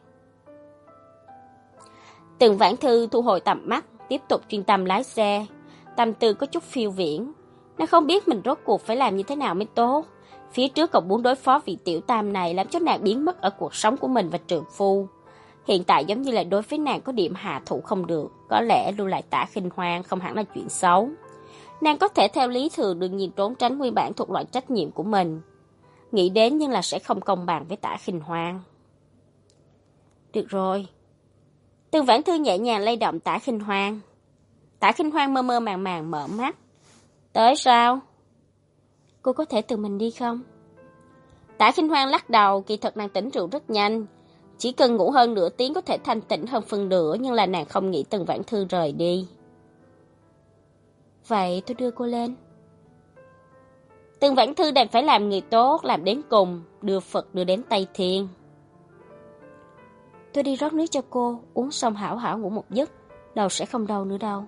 Tần Vãn Thư thu hồi tầm mắt, tiếp tục chuyên tâm lái xe. Tâm tư có chút phiêu viễn, nàng không biết mình rốt cuộc phải làm như thế nào mới tốt. Phía trước còn muốn đối phó vị Tiểu Tam này, làm cho nàng biến mất ở cuộc sống của mình và trượng phu. Hiện tại giống như là đối với nàng có điểm hạ thủ không được, có lẽ lưu lại Tạ Khinh Hoang không hẳn là chuyện xấu. Nàng có thể theo lý thường đương nhiên trốn tránh nguyên bản thuộc loại trách nhiệm của mình. Nghĩ đến nhưng là sẽ không công bằng với Tạ Khinh Hoang. Được rồi. Tần Vãn Thư nhẹ nhàng lay động Tạ Khinh Hoang. Tạ Khinh Hoang mơ mơ màng màng mở mắt. Tới sao? Cô có thể tự mình đi không? Tạ Khinh Hoang lắc đầu, kỳ thật nàng tỉnh rượu rất nhanh. Chỉ cần ngủ hơn nửa tiếng có thể thanh tỉnh hơn phân nửa, nhưng là nàng không nghĩ Tần Vãn Thư rời đi. Vậy tôi đưa cô lên. Tần Vãn Thư đành phải làm người tốt, làm đến cùng, đưa Phật đưa đến Tây Thiên. Tôi đi rót nước cho cô, uống xong hảo hảo ngủ một giấc, đầu sẽ không đau nữa đâu.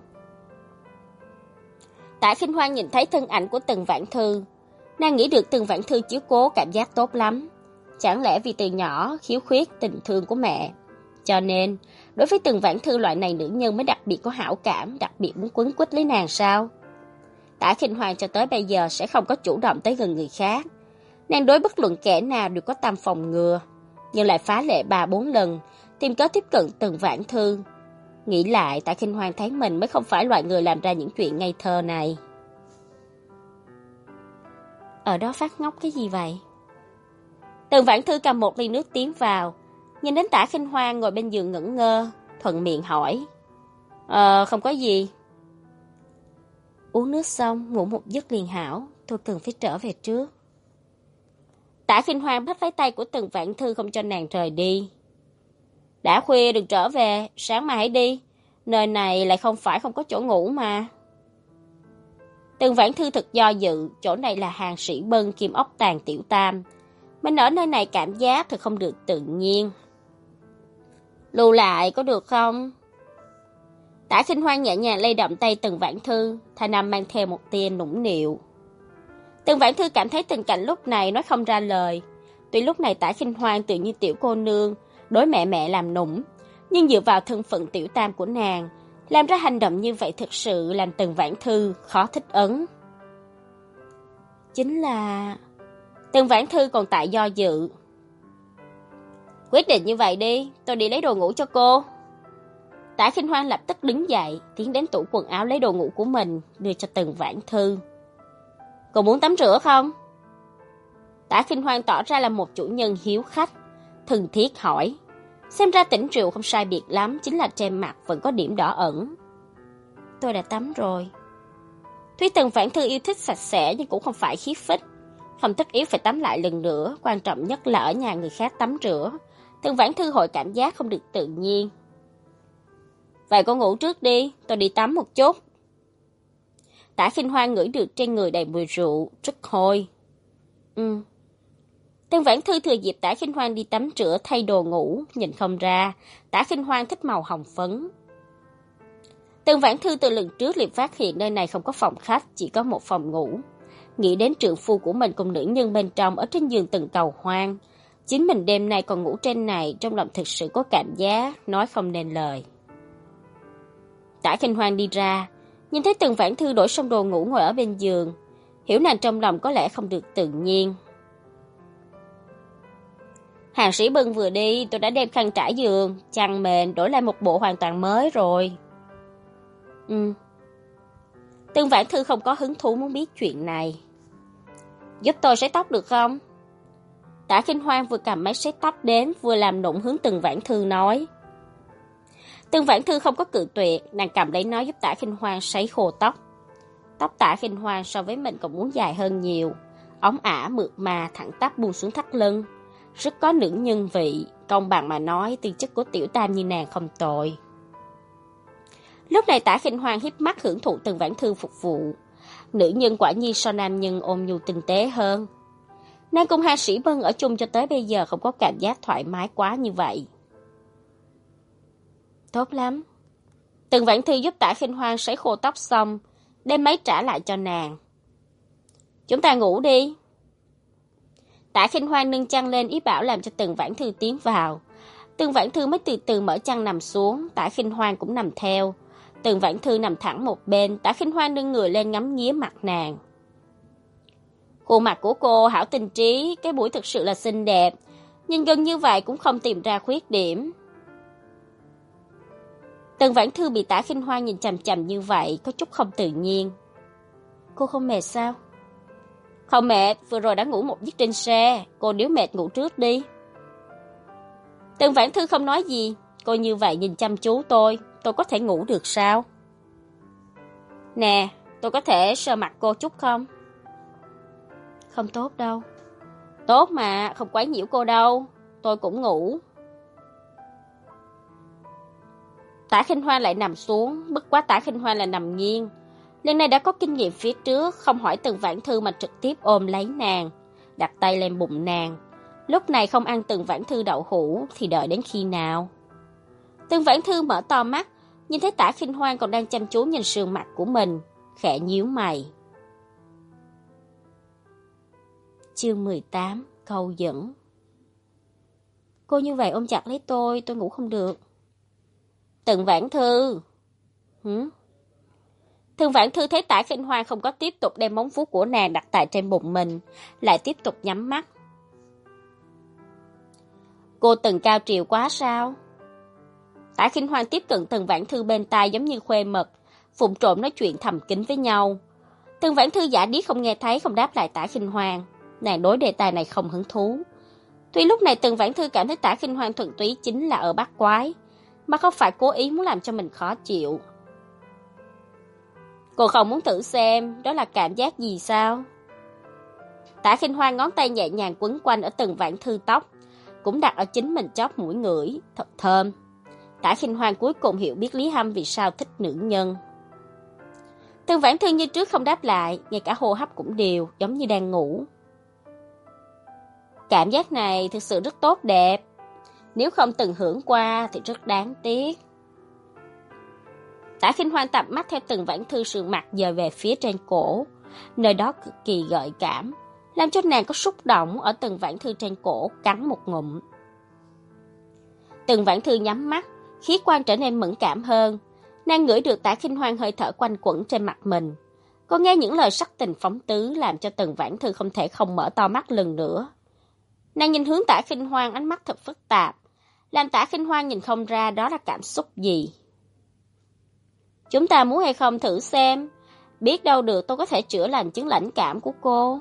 Tạ Khinh Hoang nhìn thấy thân ảnh của Tần Vãn Thư, nàng nghĩ được Tần Vãn Thư chiếu cố cảm giác tốt lắm. Chẳng lẽ vì từ nhỏ khiếu khuyết tình thương của mẹ, cho nên đối với Tần Vãn Thư loại này nữ nhân mới đặc biệt có hảo cảm, đặc biệt muốn quấn quýt lấy nàng sao? Tạ Khinh Hoang cho tới bây giờ sẽ không có chủ động tới gần người khác. Nàng đối bất luận kẻ nào đều có tâm phòng ngừa, nhưng lại phá lệ ba bốn lần tìm cớ tiếp cận Tần Vãn Thư. Nghĩ lại, Tạ Khinh Hoang thấy mình mới không phải loại người làm ra những chuyện ngây thơ này. Ở đó phát ngốc cái gì vậy? Tần Vãn Thư cầm một ly nước tiến vào, nhìn đến Tạ Khinh Hoang ngồi bên giường ngẩn ngơ, thuận miệng hỏi. Ờ, không có gì. Uống nước xong, ngủ một giấc liền hảo, tôi cần phải trở về trước. Tạ Khinh Hoang bắt lấy tay của Tần Vãn Thư không cho nàng rời đi. Đã khuya đừng trở về, sáng mai hãy đi. Nơi này lại không phải không có chỗ ngủ mà. Tần Vãn Thư thật do dự, chỗ này là hàng sĩ bân kim ốc tàng Tiểu Tam. Mình ở nơi này cảm giác thật không được tự nhiên. Lưu lại có được không? Tạ Khinh Hoang nhẹ nhàng lay động tay Tần Vãn Thư, thanh âm mang theo một tia nũng nịu. Tần Vãn Thư cảm thấy tình cảnh lúc này nói không ra lời. Tuy lúc này Tạ Khinh Hoang tự như tiểu cô nương, đối mẹ mẹ làm nũng, nhưng dựa vào thân phận Tiểu Tam của nàng, làm ra hành động như vậy thực sự làm Tần Vãn Thư khó thích ứng. Chính là... Tần Vãn Thư còn tại do dự. Quyết định như vậy đi, tôi đi lấy đồ ngủ cho cô. Tạ Khinh Hoang lập tức đứng dậy, tiến đến tủ quần áo lấy đồ ngủ của mình, đưa cho Tần Vãn Thư. Cô muốn tắm rửa không? Tạ Khinh Hoang tỏ ra là một chủ nhân hiếu khách, thân thiết hỏi. Xem ra tỉnh rượu không sai biệt lắm, chính là trên mặt vẫn có điểm đỏ ẩn. Tôi đã tắm rồi. Tuy Tần Vãn Thư yêu thích sạch sẽ nhưng cũng không phải khí phách, không tất yếu phải tắm lại lần nữa, quan trọng nhất là ở nhà người khác tắm rửa. Tần Vãn Thư hội cảm giác không được tự nhiên. Vậy cô ngủ trước đi, tôi đi tắm một chút. Tạ Khinh Hoang ngửi được trên người đầy mùi rượu, rất hôi. Ừ. Tần Vãn Thư thừa dịp Tạ Khinh Hoang đi tắm rửa thay đồ ngủ, nhìn không ra, Tạ Khinh Hoang thích màu hồng phấn. Tần Vãn Thư từ lần trước liền phát hiện nơi này không có phòng khách, chỉ có một phòng ngủ. Nghĩ đến trượng phu của mình cùng nữ nhân bên trong ở trên giường từng cầu hoang. Chính mình đêm nay còn ngủ trên này, trong lòng thực sự có cảm giác, nói không nên lời. Tạ Khinh Hoang đi ra, nhìn thấy Tần Vãn Thư đổi xong đồ ngủ ngồi ở bên giường, hiểu nàng trong lòng có lẽ không được tự nhiên. Hàng Sĩ Bân vừa đi, tôi đã đem khăn trải giường, chăn mền, đổi lại một bộ hoàn toàn mới rồi. Ừ. Tương Vãn Thư không có hứng thú muốn biết chuyện này. Giúp tôi sấy tóc được không? Tả Khinh Hoan vừa cầm máy sấy tóc đến, vừa làm nũng hướng Tương Vãn Thư nói. Tương Vãn Thư không có cự tuyệt, nàng cầm lấy nó giúp Tả Khinh Hoan sấy khô tóc. Tóc Tả Khinh Hoan so với mình còn muốn dài hơn nhiều, óng ả mượt mà thẳng tắp buông xuống thắt lưng, rất có nữ nhân vị. Công bằng mà nói, tư chất của tiểu tam như nàng không tồi. Lúc này Tả Khinh Hoan híp mắt hưởng thụ Tương Vãn Thư phục vụ. Nữ nhân quả nhiên so nam nhân ôn nhu tinh tế hơn. Nàng cùng Hàng Sĩ Bân ở chung cho tới bây giờ không có cảm giác thoải mái quá như vậy. Tốt lắm. Tương Vãn Thư giúp Tả Khinh Hoan sấy khô tóc xong, đem máy trả lại cho nàng. Chúng ta ngủ đi. Tả Khinh Hoan nâng chăn lên ý bảo làm cho Tương Vãn Thư tiến vào. Tương Vãn Thư mới từ từ mở chăn nằm xuống, Tả Khinh Hoan cũng nằm theo. Tương Vãn Thư nằm thẳng một bên, Tả Khinh Hoan nâng người lên ngắm nghía mặt nàng. Khuôn mặt của cô hảo tinh trí, cái mũi thực sự là xinh đẹp, nhưng gần như vậy cũng không tìm ra khuyết điểm. Tương Vãn Thư bị Tả Khinh Hoan nhìn chằm chằm như vậy, có chút không tự nhiên. Cô không mệt sao? Không mệt, vừa rồi đã ngủ một giấc trên xe, cô nếu mệt ngủ trước đi. Tương Vãn Thư không nói gì, cô như vậy nhìn chăm chú tôi, tôi có thể ngủ được sao? Nè, tôi có thể sờ mặt cô chút không? Không tốt đâu. Tốt mà, không quấy nhiễu cô đâu, tôi cũng ngủ. Tả Khinh Hoan lại nằm xuống, bất quá Tả Khinh Hoan là nằm nghiêng. Lần này đã có kinh nghiệm phía trước, không hỏi Tương Vãn Thư mà trực tiếp ôm lấy nàng, đặt tay lên bụng nàng. Lúc này không ăn Tương Vãn Thư đậu hũ thì đợi đến khi nào? Tương Vãn Thư mở to mắt, nhìn thấy Tả Khinh Hoan còn đang chăm chú nhìn sườn mặt của mình, khẽ nhíu mày. Chương mười tám, câu dẫn. Cô như vậy ôm chặt lấy tôi, tôi ngủ không được. Tương Vãn Thư. Hử? Tương Vãn Thư thấy Tả Khinh Hoan không có tiếp tục đem móng vuốt của nàng đặt tại trên bụng mình, lại tiếp tục nhắm mắt. Cô từng cao triều quá sao? Tả Khinh Hoan tiếp cận Tương Vãn Thư bên tai giống như khuê mật, phụng trộm nói chuyện thầm kín với nhau. Tương Vãn Thư giả điếc không nghe thấy, không đáp lại Tả Khinh Hoan. Nàng đối đề tài này không hứng thú. Tuy lúc này Tương Vãn Thư cảm thấy Tả Khinh Hoan thuần túy chính là ở bắt quái, mà không phải cố ý muốn làm cho mình khó chịu. Cô không muốn thử xem đó là cảm giác gì sao? Tả Khinh Hoan ngón tay nhẹ nhàng quấn quanh ở Tương Vãn Thư tóc, cũng đặt ở chính mình chóp mũi ngửi, thật thơm. Tả Khinh Hoan cuối cùng hiểu biết Lý Hâm vì sao thích nữ nhân. Tương Vãn Thư như trước không đáp lại, ngay cả hô hấp cũng đều, giống như đang ngủ. Cảm giác này thực sự rất tốt đẹp, nếu không từng hưởng qua thì rất đáng tiếc. Tả Khinh Hoan tập mắt theo Tương Vãn Thư sườn mặt dời về phía trên cổ, nơi đó cực kỳ gợi cảm, làm cho nàng có xúc động ở Tương Vãn Thư trên cổ, cắn một ngụm. Tương Vãn Thư nhắm mắt, khí quan trở nên mẫn cảm hơn, nàng ngửi được Tả Khinh Hoan hơi thở quanh quẩn trên mặt mình. Cô nghe những lời sắc tình phóng tứ làm cho Tương Vãn Thư không thể không mở to mắt lần nữa. Nàng nhìn hướng Tả Khinh Hoan, ánh mắt thật phức tạp, làm Tả Khinh Hoan nhìn không ra đó là cảm xúc gì. Chúng ta muốn hay không thử xem, biết đâu được tôi có thể chữa lành chứng lãnh cảm của cô.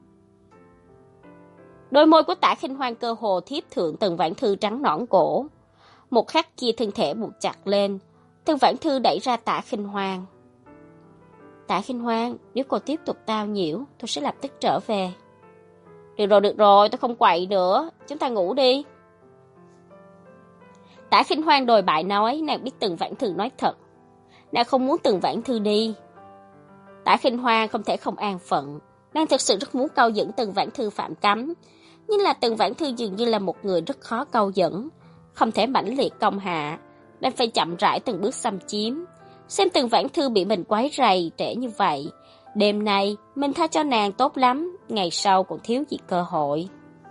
Đôi môi của Tả Khinh Hoan cơ hồ thiếp thượng Tương Vãn Thư trắng nõn cổ. Một khắc kia thân thể buộc chặt lên, Tương Vãn Thư đẩy ra Tả Khinh Hoan. Tả Khinh Hoan, nếu cô tiếp tục tao nhiễu, tôi sẽ lập tức trở về. Được rồi, được rồi, tôi không quậy nữa, chúng ta ngủ đi. Tả Khinh Hoan đồi bại nói, nàng biết Tương Vãn Thư nói thật. Nàng không muốn Tương Vãn Thư đi. Tả Khinh Hoan không thể không an phận. Nàng thực sự rất muốn câu dẫn Tương Vãn Thư phạm cấm. Nhưng là Tương Vãn Thư dường như là một người rất khó câu dẫn, không thể mãnh liệt công hạ, nên phải chậm rãi từng bước xâm chiếm. Xem Tương Vãn Thư bị mình quấy rầy trễ như vậy, đêm nay mình tha cho nàng tốt lắm, ngày sau còn thiếu gì cơ hội.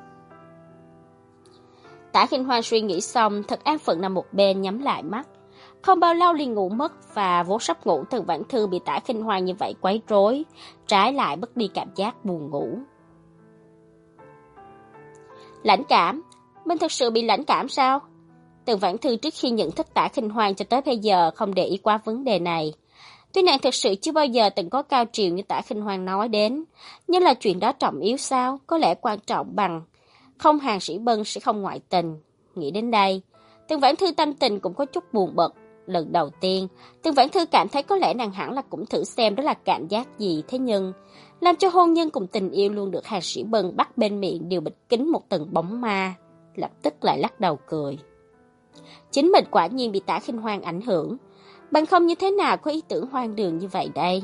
Tả Khinh Hoan suy nghĩ xong, thật an phận nằm một bên nhắm lại mắt. Không bao lâu liền ngủ mất, và vốn sắp ngủ Tương Vãn Thư bị Tả Khinh Hoan như vậy quấy rối, trái lại mất đi cảm giác buồn ngủ. Lãnh cảm, Mình thực sự bị lãnh cảm sao? Tần Vãn Thư trước khi nhận thức Tả Khinh Hoan cho tới bây giờ không để ý qua vấn đề này. Tuy nàng thực sự chưa bao giờ từng có cao triều như Tả Khinh Hoan nói đến, nhưng là chuyện đó trọng yếu sao? Có lẽ quan trọng bằng không Hàn Sĩ Bân sẽ không ngoại tình. Nghĩ đến đây, Tần Vãn Thư tâm tình cũng có chút buồn bực. Lần đầu tiên, Tần Vãn Thư cảm thấy có lẽ nàng hẳn là cũng thử xem đó là cảm giác gì, thế nhưng làm cho hôn nhân cùng tình yêu luôn được Hàn Sĩ Bân bắt bên miệng đều bịt kín một tầng bóng ma, lập tức lại lắc đầu cười. Chính mình quả nhiên bị Tả Khinh Hoan ảnh hưởng, bằng không như thế nào có ý tưởng hoang đường như vậy đây.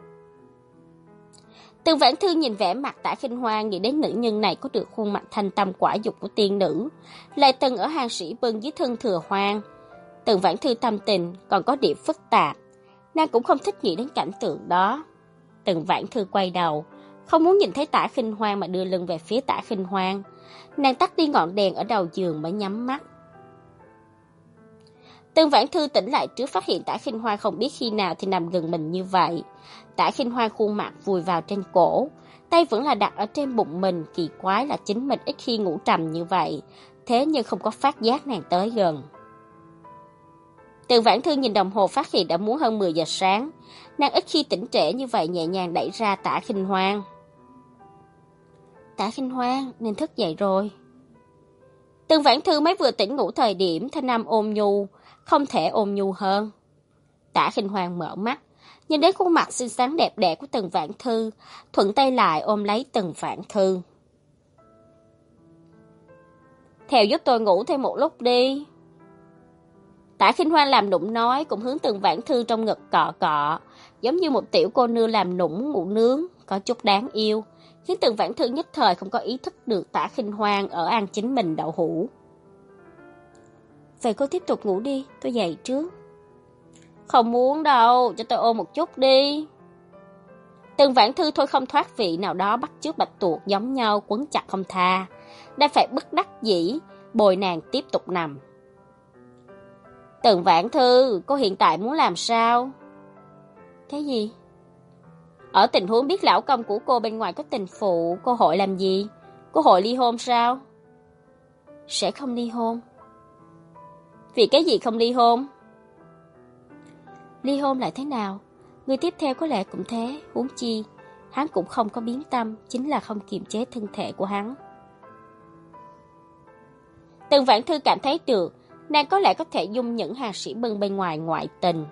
Tần Vãn Thư nhìn vẻ mặt Tả Khinh Hoan, nghĩ đến nữ nhân này có được khuôn mặt thanh tâm quả dục của tiên nữ, lại từng ở Hàn Sĩ Bân dưới thân Thừa Hoang. Tần Vãn Thư tâm tình còn có điểm phức tạp, nàng cũng không thích nghĩ đến cảnh tượng đó. Tần Vãn Thư quay đầu, không muốn nhìn thấy Tả Khinh Hoan mà đưa lưng về phía Tả Khinh Hoan. Nàng tắt đi ngọn đèn ở đầu giường mới nhắm mắt. Tần Vãn Thư tỉnh lại trước phát hiện Tả Khinh Hoan không biết khi nào thì nằm gần mình như vậy. Tả Khinh Hoan khuôn mặt vùi vào trên cổ, tay vẫn là đặt ở trên bụng mình. Kỳ quái là chính mình ít khi ngủ trầm như vậy, thế nhưng không có phát giác nàng tới gần. Tần Vãn Thư nhìn đồng hồ phát hiện đã muốn hơn mười giờ sáng. Nàng ít khi tỉnh trễ như vậy, nhẹ nhàng đẩy ra Tả Khinh Hoan. Tả Khinh Hoan, nên thức dậy rồi. Tần Vãn Thư mới vừa tỉnh ngủ thời điểm, thanh âm ôn nhu, không thể ôn nhu hơn. Tả Khinh Hoan mở mắt, nhìn đến khuôn mặt xinh xắn đẹp đẽ của Tần Vãn Thư, thuận tay lại ôm lấy Tần Vãn Thư. Theo giúp tôi ngủ thêm một lúc đi. Tả Khinh Hoan làm nũng nói, cũng hướng Tần Vãn Thư trong ngực cọ cọ, giống như một tiểu cô nương làm nũng ngủ nướng, có chút đáng yêu, khiến Tần Vãn Thư nhất thời không có ý thức được Tả Khinh Hoan ở ăn chính mình đậu hũ. Vậy cô tiếp tục ngủ đi, tôi dậy trước. Không muốn đâu, cho tôi ôm một chút đi. Tần Vãn Thư thôi không thoát vị nào đó bắt chước bạch tuộc giống nhau quấn chặt không tha, đã phải bất đắc dĩ bồi nàng tiếp tục nằm. Tần Vãn Thư, cô hiện tại muốn làm sao? Cái gì? Ở tình huống biết lão công của cô bên ngoài có tình phụ, cô hội làm gì? Cô hội ly hôn sao? Sẽ không ly hôn. Vì cái gì không ly hôn? Ly hôn lại thế nào? Người tiếp theo có lẽ cũng thế, huống chi hắn cũng không có biến tâm, chính là không kiềm chế thân thể của hắn. Tần Vãn Thư cảm thấy được, nàng có lẽ có thể dung nhẫn Hàn Sĩ Bân bên ngoài ngoại tình.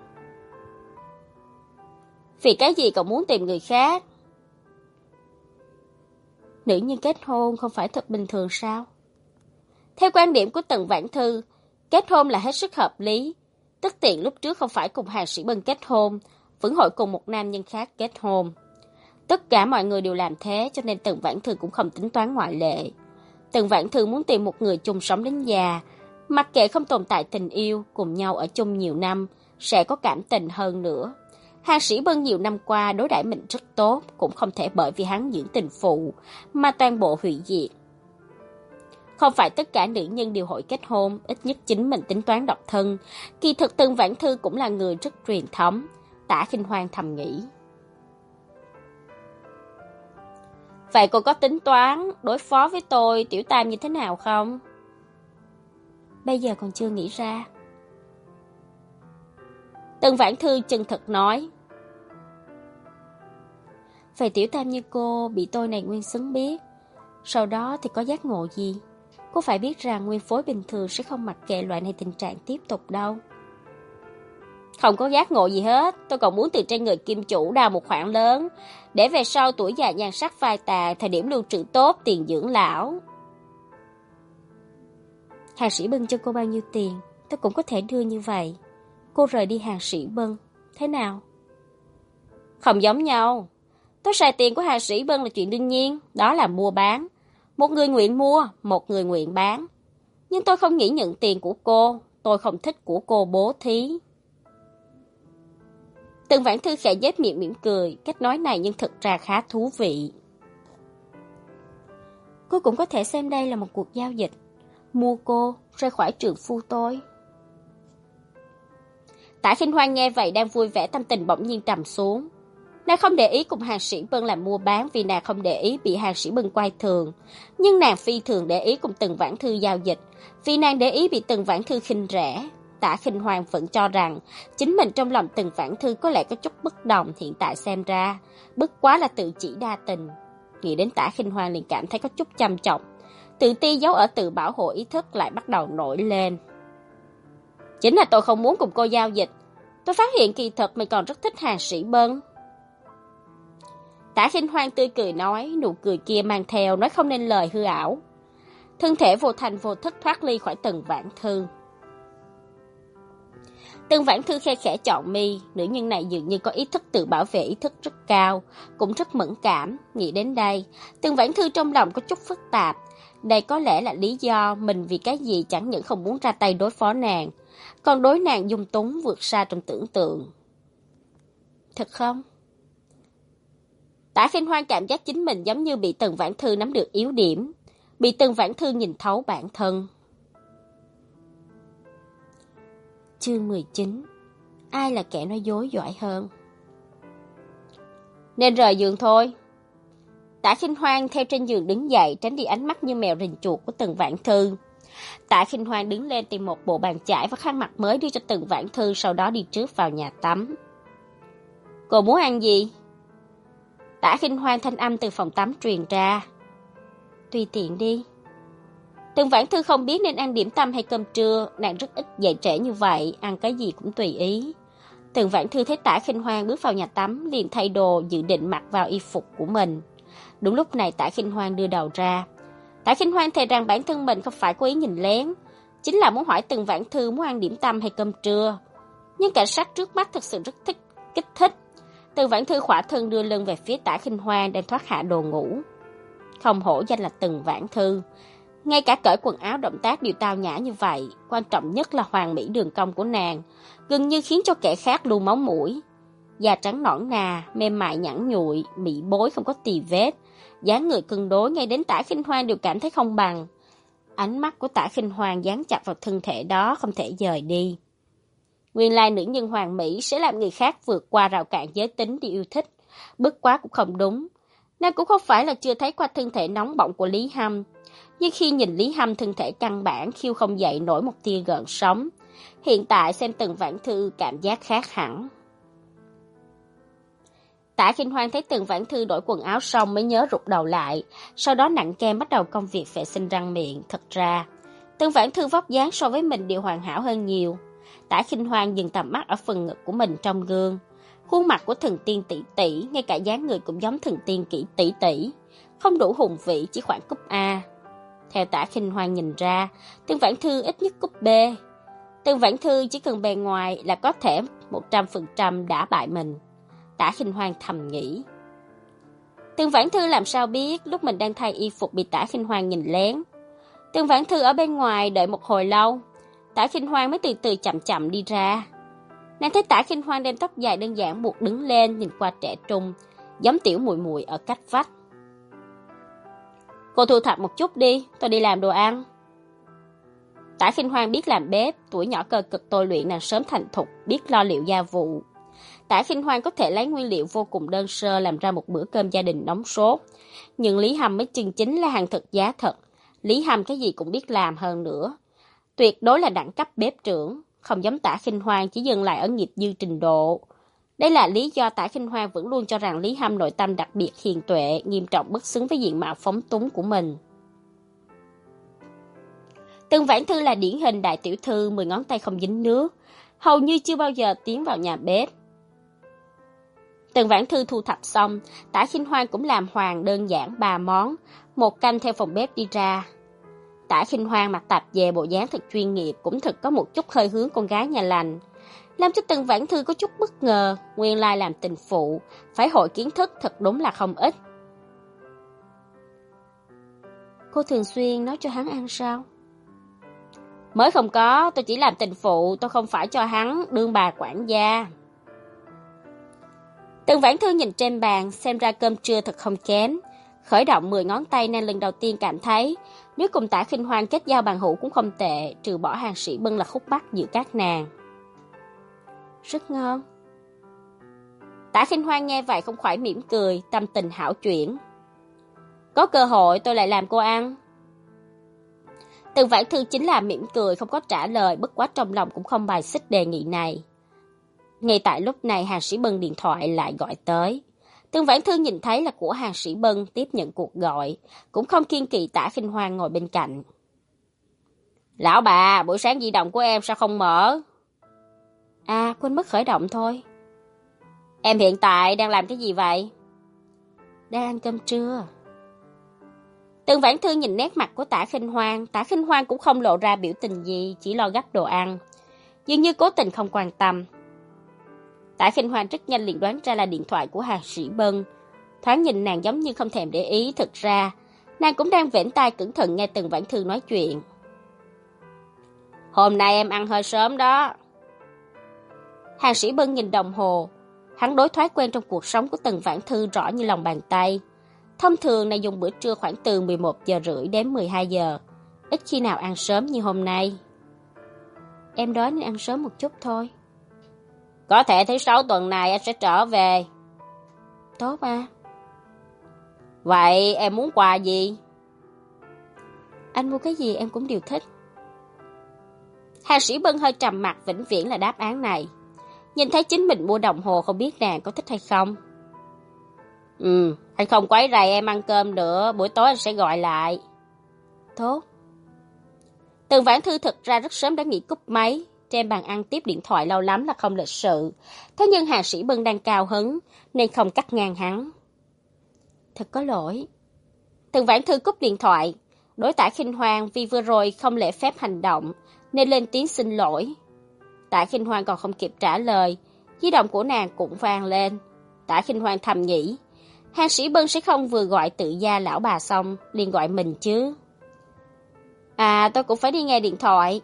Vì cái gì cậu muốn tìm người khác? Nữ nhân kết hôn không phải thật bình thường sao? Theo quan điểm của Tần Vãn Thư, kết hôn là hết sức hợp lý. Tức tiện lúc trước không phải cùng Hàn Sĩ Bân kết hôn, vẫn hội cùng một nam nhân khác kết hôn. Tất cả mọi người đều làm thế, cho nên Tần Vãn Thư cũng không tính toán ngoại lệ. Tần Vãn Thư muốn tìm một người chung sống đến già, mặc kệ không tồn tại tình yêu, cùng nhau ở chung nhiều năm, sẽ có cảm tình hơn nữa. Hàn Sĩ Bân nhiều năm qua đối đãi mình rất tốt, cũng không thể bởi vì hắn dưỡng tình phụ mà toàn bộ hủy diệt. Không phải tất cả nữ nhân đều hội kết hôn, ít nhất chính mình tính toán độc thân. Kỳ thực Tần Vãn Thư cũng là người rất truyền thống, Tả Khinh Hoan thầm nghĩ. Vậy cô có tính toán đối phó với tôi, Tiểu Tam như thế nào không? Bây giờ còn chưa nghĩ ra. Tần Vãn Thư chân thật nói. Vậy Tiểu Tam như cô bị tôi này nguyên xứng biết, sau đó thì có giác ngộ gì? Cô phải biết rằng nguyên phối bình thường sẽ không mặc kệ loại này tình trạng tiếp tục đâu. Không có giác ngộ gì hết, tôi còn muốn từ trên người kim chủ đào một khoản lớn, để về sau tuổi già nhan sắc phai tàn, thời điểm lưu trữ tốt tiền dưỡng lão. Hàn Sĩ Bân cho cô bao nhiêu tiền, tôi cũng có thể đưa như vậy. Cô rời đi Hàn Sĩ Bân, thế nào? Không giống nhau. Tôi xài tiền của Hàn Sĩ Bân là chuyện đương nhiên, đó là mua bán. Một người nguyện mua, một người nguyện bán. Nhưng tôi không nghĩ nhận tiền của cô, tôi không thích của cô bố thí. Tần Vãn Thư khẽ nhếch miệng mỉm cười, cách nói này nhưng thực ra khá thú vị. Cô cũng có thể xem đây là một cuộc giao dịch, mua cô rời khỏi trượng phu tôi. Tả Khinh Hoan nghe vậy đang vui vẻ, tâm tình bỗng nhiên trầm xuống. Nàng không để ý cùng hàng sĩ Bân làm mua bán vì nàng không để ý bị hàng sĩ Bân coi thường. Nhưng nàng phi thường để ý cùng Tần Vãn Thư giao dịch, vì nàng để ý bị Tần Vãn Thư khinh rẻ. Tả Khinh Hoan vẫn cho rằng chính mình trong lòng Tần Vãn Thư có lẽ có chút bất đồng, hiện tại xem ra bất quá là tự chỉ đa tình. Nghĩ đến Tả Khinh Hoan liền cảm thấy có chút chăm trọng, tự ti giấu ở tự bảo hộ ý thức lại bắt đầu nổi lên. Chính là tôi không muốn cùng cô giao dịch. Tôi phát hiện kỳ thật mình còn rất thích hàng sĩ Bân. Tả Khinh Hoan tươi cười nói, nụ cười kia mang theo nói không nên lời hư ảo. Thân thể vô thành vô thức thoát ly khỏi Tần Vãn Thư. Tần Vãn Thư khe khẽ chọn mi, nữ nhân này dường như có ý thức tự bảo vệ ý thức rất cao, cũng rất mẫn cảm. Nghĩ đến đây, Tần Vãn Thư trong lòng có chút phức tạp. Đây có lẽ là lý do mình vì cái gì chẳng những không muốn ra tay đối phó nàng, còn đối nàng dung túng vượt xa trong tưởng tượng. Thật không? Tả Khinh Hoan cảm giác chính mình giống như bị Tần Vãn Thư nắm được yếu điểm, bị Tần Vãn Thư nhìn thấu bản thân. Chương mười chín. Ai là kẻ nói dối giỏi hơn? Nên rời giường thôi. Tả Khinh Hoan theo trên giường đứng dậy, tránh đi ánh mắt như mèo rình chuột của Tần Vãn Thư. Tả Khinh Hoan đứng lên tìm một bộ bàn chải và khăn mặt mới đưa cho Tần Vãn Thư, sau đó đi trước vào nhà tắm. Cô muốn ăn gì? Tả Khinh Hoan thanh âm từ phòng tắm truyền ra. Tùy tiện đi. Tần Vãn Thư không biết nên ăn điểm tâm hay cơm trưa, nàng rất ít dậy trễ như vậy, ăn cái gì cũng tùy ý. Tần Vãn Thư thấy Tả Khinh Hoan bước vào nhà tắm, liền thay đồ dự định mặc vào y phục của mình. Đúng lúc này Tả Khinh Hoan đưa đầu ra. Tả Khinh Hoan thề rằng bản thân mình không phải cố ý nhìn lén, chính là muốn hỏi Tần Vãn Thư muốn ăn điểm tâm hay cơm trưa. Nhưng cảnh sát trước mắt thực sự rất thích kích thích. Tần Vãn Thư khỏa thân đưa lưng về phía Tả Khinh Hoan đang thoát hạ đồ ngủ. Không hổ danh là Tần Vãn Thư, ngay cả cởi quần áo động tác đều tao nhã như vậy. Quan trọng nhất là hoàn mỹ đường cong của nàng, gần như khiến cho kẻ khác lưu máu mũi. Da trắng nõn nà, mềm mại nhẵn nhụi, mỹ bối không có tì vết, dáng người cân đối ngay đến Tả Khinh Hoan đều cảm thấy không bằng. Ánh mắt của Tả Khinh Hoan dán chặt vào thân thể đó, không thể dời đi. Nguyên lai nữ nhân hoàn mỹ sẽ làm người khác vượt qua rào cản giới tính đi yêu thích. Bất quá cũng không đúng. Nàng cũng không phải là chưa thấy qua thân thể nóng bỏng của Lý Hâm. Nhưng khi nhìn Lý Hâm thân thể căn bản khiêu không dậy nổi một tia gợn sóng. Hiện tại xem Tần Vãn Thư cảm giác khác hẳn. Tả Khinh Hoan thấy Tần Vãn Thư đổi quần áo xong mới nhớ rụt đầu lại. Sau đó nặng kem bắt đầu công việc vệ sinh răng miệng. Thật ra, Tần Vãn Thư vóc dáng so với mình đều hoàn hảo hơn nhiều. Tả Khinh Hoan dừng tầm mắt ở phần ngực của mình trong gương. Khuôn mặt của thần tiên tỷ tỷ, ngay cả dáng người cũng giống thần tiên kỹ tỷ tỷ. Không đủ hùng vị, chỉ khoảng cúp A. Theo Tả Khinh Hoan nhìn ra, Tần Vãn Thư ít nhất cúp B. Tần Vãn Thư chỉ cần bề ngoài là có thể một trăm phần trăm đả bại mình. Tả Khinh Hoan thầm nghĩ. Tần Vãn Thư làm sao biết lúc mình đang thay y phục bị Tả Khinh Hoan nhìn lén. Tần Vãn Thư ở bên ngoài đợi một hồi lâu, Tả Khinh Hoan mới từ từ chậm chậm đi ra. Nàng thấy Tả Khinh Hoan đem tóc dài đơn giản buộc đứng lên, nhìn qua trẻ trung, giống tiểu muội muội ở cách vách. Cô thu thập một chút đi, tôi đi làm đồ ăn. Tả Khinh Hoan biết làm bếp, tuổi nhỏ cơ cực tôi luyện nàng sớm thành thục, biết lo liệu gia vụ. Tả Khinh Hoan có thể lấy nguyên liệu vô cùng đơn sơ làm ra một bữa cơm gia đình nóng sốt. Nhưng Lý Hâm mới chân chính là hàng thật giá thật. Lý Hâm cái gì cũng biết làm hơn nữa. Tuyệt đối là đẳng cấp bếp trưởng, không giống Tả Khinh Hoan chỉ dừng lại ở nghiệp dư trình độ. Đây là lý do Tả Khinh Hoan vẫn luôn cho rằng Lý Hâm nội tâm đặc biệt hiền tuệ, nghiêm trọng bất xứng với diện mạo phóng túng của mình. Tần Vãn Thư là điển hình đại tiểu thư, mười ngón tay không dính nước, hầu như chưa bao giờ tiến vào nhà bếp. Tần Vãn Thư thu thập xong, Tả Khinh Hoan cũng làm hoàn đơn giản ba món, một canh theo phòng bếp đi ra. Tả Khinh Hoan mặc tạp dề bộ dáng thật chuyên nghiệp, cũng thật có một chút hơi hướng con gái nhà lành, làm cho Tần Vãn Thư có chút bất ngờ. Nguyên lai làm tình phụ, phải hội kiến thức thật đúng là không ít. Cô thường xuyên nói cho hắn ăn sao? Mới không có, tôi chỉ làm tình phụ, tôi không phải cho hắn đương bà quản gia. Tần Vãn Thư nhìn trên bàn, xem ra cơm trưa thật không kém. Khởi động mười ngón tay nên lần đầu tiên cảm thấy, nếu cùng Tả Khinh Hoan kết giao bằng hữu cũng không tệ, trừ bỏ hàng sĩ Bân là khúc mắc giữa các nàng. Rất ngon. Tả Khinh Hoan nghe vậy không khỏi mỉm cười, tâm tình hảo chuyển. Có cơ hội tôi lại làm cô ăn. Từ Vãn Thư chính là mỉm cười không có trả lời, bất quá trong lòng cũng không bài xích đề nghị này. Ngay tại lúc này Hàng Sĩ Bân điện thoại lại gọi tới. Từ Vãn Thư nhìn thấy là của Hàng Sĩ Bân tiếp nhận cuộc gọi, cũng không kiêng kỵ Tả Khinh Hoan ngồi bên cạnh. Lão bà, buổi sáng di động của em sao không mở? À, quên mất khởi động thôi. Em hiện tại đang làm cái gì vậy? Đang ăn cơm trưa. Tường Vãn Thư nhìn nét mặt của Tả Khinh Hoan, Tả Khinh Hoan cũng không lộ ra biểu tình gì, chỉ lo gắp đồ ăn, dường như cố tình không quan tâm. Tả Khinh Hoan rất nhanh liền đoán ra là điện thoại của Hàng Sĩ Bân, thoáng nhìn nàng giống như không thèm để ý, thực ra nàng cũng đang vểnh tai cẩn thận nghe Tường Vãn Thư nói chuyện. Hôm nay em ăn hơi sớm đó. Hàng Sĩ Bân nhìn đồng hồ, hắn đối thói quen trong cuộc sống của Tường Vãn Thư rõ như lòng bàn tay. Thông thường này dùng bữa trưa khoảng từ mười một giờ rưỡi đến mười hai giờ, ít khi nào ăn sớm như hôm nay. Em đói nên ăn sớm một chút thôi. Có thể thứ sáu tuần này anh sẽ trở về. Tốt à. Vậy em muốn quà gì? Anh mua cái gì em cũng đều thích. Hàng Sĩ Bân hơi trầm mặt, vĩnh viễn là đáp án này. Nhìn thấy chính mình mua đồng hồ, không biết nàng có thích hay không. Ừ, anh không quấy rầy em ăn cơm nữa, buổi tối anh sẽ gọi lại. Tốt. Tường Vãn Thư thực ra rất sớm đã nghỉ cúp máy, trên bàn ăn tiếp điện thoại lâu lắm là không lịch sự. Thế nhưng Hàng Sĩ Bân đang cao hứng, nên không cắt ngang hắn. Thật có lỗi. Tường Vãn Thư cúp điện thoại, đối Tả Khinh Hoan vì vừa rồi không lễ phép hành động, nên lên tiếng xin lỗi. Tả Khinh Hoan còn không kịp trả lời, di động của nàng cũng vang lên. Tả Khinh Hoan thầm nghĩ, Hàng Sĩ Bân sẽ không vừa gọi tự gia lão bà xong, liền gọi mình chứ. À, tôi cũng phải đi nghe điện thoại.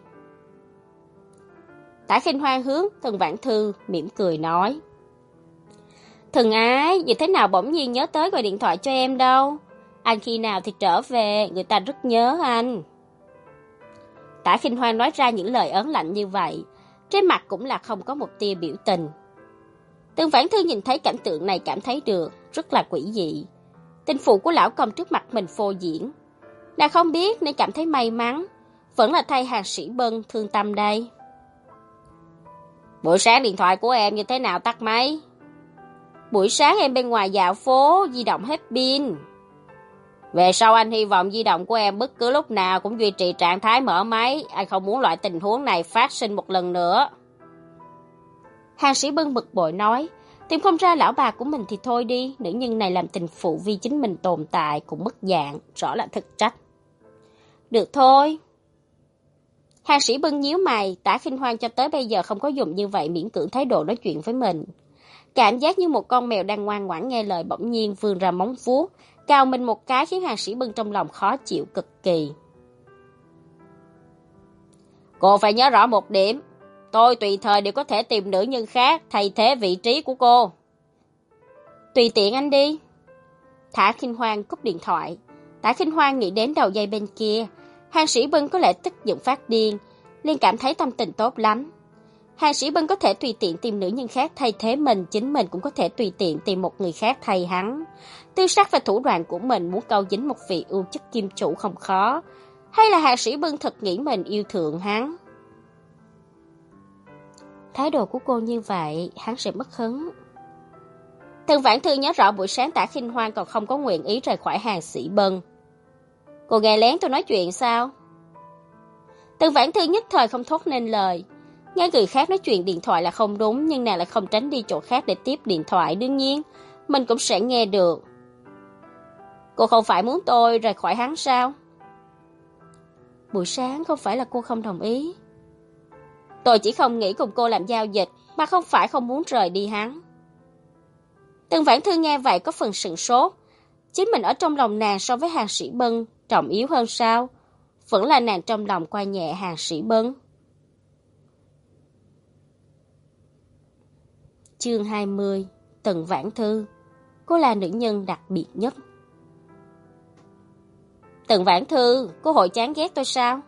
Tả Khinh Hoan hướng Tường Vãn Thư mỉm cười nói. Thần ái, như thế nào bỗng nhiên nhớ tới gọi điện thoại cho em đâu. Anh khi nào thì trở về, người ta rất nhớ anh. Tả Khinh Hoan nói ra những lời ớn lạnh như vậy, trên mặt cũng là không có một tia biểu tình. Tường Vãn Thư nhìn thấy cảnh tượng này cảm thấy được, rất là quỷ dị. Tình phụ của lão công trước mặt mình phô diễn. Nàng không biết nên cảm thấy may mắn, vẫn là thay Hàng Sĩ Bân thương tâm đây. Buổi sáng điện thoại của em như thế nào tắt máy? Buổi sáng em bên ngoài dạo phố, di động hết pin. Về sau anh hy vọng di động của em bất cứ lúc nào cũng duy trì trạng thái mở máy, anh không muốn loại tình huống này phát sinh một lần nữa. Hàng Sĩ Bân bực bội nói, tìm không ra lão bà của mình thì thôi đi, nữ nhân này làm tình phụ vì chính mình tồn tại cũng mất dạng, rõ là thực trách. Được thôi. Hàng Sĩ Bân nhíu mày, Tả Khinh Hoan cho tới bây giờ không có dùng như vậy miễn cưỡng thái độ nói chuyện với mình. Cảm giác như một con mèo đang ngoan ngoãn nghe lời bỗng nhiên vươn ra móng vuốt, cào mình một cái khiến Hàng Sĩ Bân trong lòng khó chịu cực kỳ. Cô phải nhớ rõ một điểm, tôi tùy thời đều có thể tìm nữ nhân khác thay thế vị trí của cô. Tùy tiện anh đi. Tả Khinh Hoan cúp điện thoại. Tả Khinh Hoan nghĩ đến đầu dây bên kia, Hàng Sĩ Bân có lẽ tức giận phát điên, liền cảm thấy tâm tình tốt lắm. Hàng Sĩ Bân có thể tùy tiện tìm nữ nhân khác thay thế mình, chính mình cũng có thể tùy tiện tìm một người khác thay hắn. Tư sắc và thủ đoạn của mình muốn câu dính một vị ưu chức kim chủ không khó, hay là Hàng Sĩ Bân thật nghĩ mình yêu thượng hắn? Thái độ của cô như vậy, hắn sẽ mất hứng. Tường Vãn Thư nhớ rõ buổi sáng Tả Khinh Hoan còn không có nguyện ý rời khỏi Hàng Sĩ Bân. Cô nghe lén tôi nói chuyện sao? Tường Vãn Thư nhất thời không thốt nên lời. Nghe người khác nói chuyện điện thoại là không đúng, nhưng nàng lại không tránh đi chỗ khác để tiếp điện thoại, đương nhiên mình cũng sẽ nghe được. Cô không phải muốn tôi rời khỏi hắn sao? Buổi sáng không phải là cô không đồng ý. Tôi chỉ không nghĩ cùng cô làm giao dịch, mà không phải không muốn rời đi hắn. Tường Vãn Thư nghe vậy có phần sửng sốt. Chính mình ở trong lòng nàng so với Hàng Sĩ Bân trọng yếu hơn sao? Vẫn là nàng trong lòng coi nhẹ Hàng Sĩ Bân. Chương hai mươi. Tường Vãn Thư. Cô là nữ nhân đặc biệt nhất. Tường Vãn Thư, cô hội chán ghét tôi sao?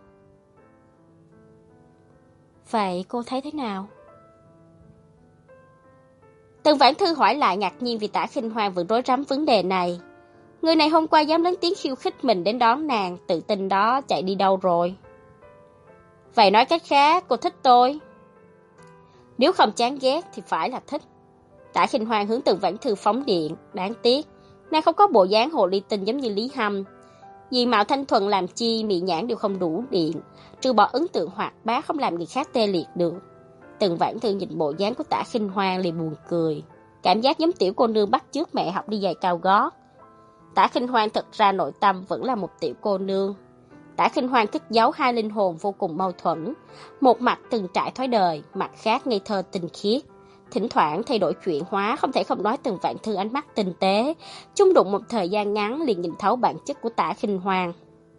Vậy cô thấy thế nào? Tần Vãn Thư hỏi lại ngạc nhiên vì Tả Khinh Hoan vẫn rối rắm vấn đề này. Người này hôm qua dám lớn tiếng khiêu khích mình đến đón nàng, tự tin đó chạy đi đâu rồi? Vậy nói cách khác, cô thích tôi? Nếu không chán ghét thì phải là thích. Tả Khinh Hoan hướng Tần Vãn Thư phóng điện, đáng tiếc, nàng không có bộ dáng hồ ly tinh giống như Lý Hâm. Vì mạo thanh thuần làm chi, mị nhãn đều không đủ điện, trừ bỏ ấn tượng hoạt bát không làm người khác tê liệt được. Tần Vãn Thư nhìn bộ dáng của Tả Khinh Hoan liền buồn cười, cảm giác giống tiểu cô nương bắt chước mẹ học đi giày cao gót. Tả Khinh Hoan thật ra nội tâm vẫn là một tiểu cô nương. Tả Khinh Hoan cất giấu hai linh hồn vô cùng mâu thuẫn, một mặt từng trải thói đời, mặt khác ngây thơ tinh khiết. Thỉnh thoảng thay đổi chuyển hóa, không thể không nói Tần Vãn Thư ánh mắt tinh tế, chung đụng một thời gian ngắn liền nhìn thấu bản chất của Tả Khinh Hoan.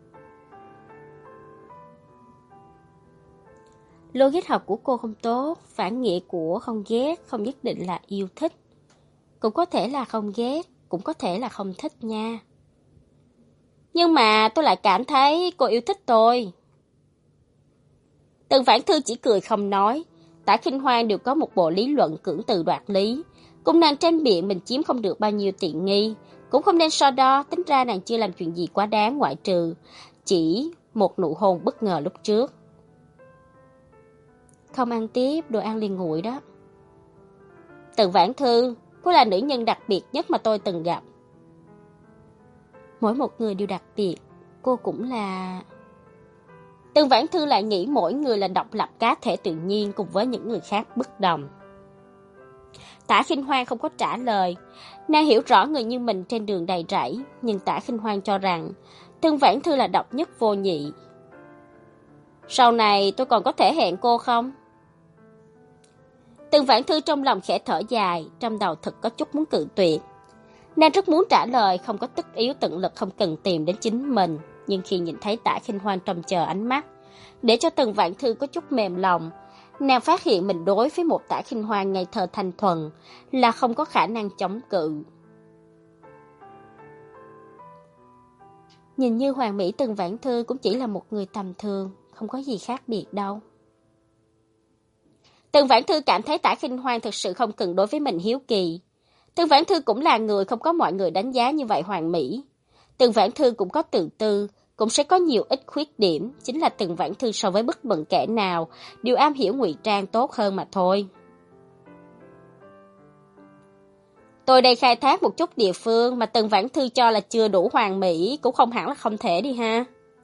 Logic học của cô không tốt, phản nghĩa của không ghét không nhất định là yêu thích. Cũng có thể là không ghét, cũng có thể là không thích nha. Nhưng mà tôi lại cảm thấy cô yêu thích tôi. Tần Vãn Thư chỉ cười không nói. Tả Khinh Hoan đều có một bộ lý luận cưỡng từ đoạt lý. Cùng nàng tranh biện mình chiếm không được bao nhiêu tiện nghi. Cũng không nên so đo, tính ra nàng chưa làm chuyện gì quá đáng ngoại trừ chỉ một nụ hôn bất ngờ lúc trước. Không ăn tiếp, đồ ăn liền nguội đó. Tần Vãn Thư, cô là nữ nhân đặc biệt nhất mà tôi từng gặp. Mỗi một người đều đặc biệt, cô cũng là... Tần Vãn Thư lại nghĩ mỗi người là độc lập cá thể tự nhiên cùng với những người khác bất đồng. Tả Khinh Hoan không có trả lời, nàng hiểu rõ người như mình trên đường đầy rẫy, nhưng Tả Khinh Hoan cho rằng Tần Vãn Thư là độc nhất vô nhị. Sau này tôi còn có thể hẹn cô không? Tần Vãn Thư trong lòng khẽ thở dài, trong đầu thật có chút muốn cự tuyệt. Nàng rất muốn trả lời không có tất yếu tận lực không cần tìm đến chính mình, nhưng khi nhìn thấy Tả Khinh Hoan trông chờ ánh mắt, để cho Tần Vãn Thư có chút mềm lòng, nàng phát hiện mình đối với một Tả Khinh Hoan ngây thơ thanh thuần là không có khả năng chống cự. Nhìn như Hoàng Mỹ Tần Vãn Thư cũng chỉ là một người tầm thường, không có gì khác biệt đâu. Tần Vãn Thư cảm thấy Tả Khinh Hoan thực sự không cần đối với mình hiếu kỳ. Tần Vãn Thư cũng là người không có mọi người đánh giá như vậy hoàn mỹ. Tần Vãn Thư cũng có tự tư, cũng sẽ có nhiều ít khuyết điểm, chính là Tần Vãn Thư so với bất bận kẻ nào đều am hiểu ngụy trang tốt hơn mà thôi. Tôi đây khai thác một chút địa phương mà Tần Vãn Thư cho là chưa đủ hoàn mỹ, cũng không hẳn là không thể đi ha.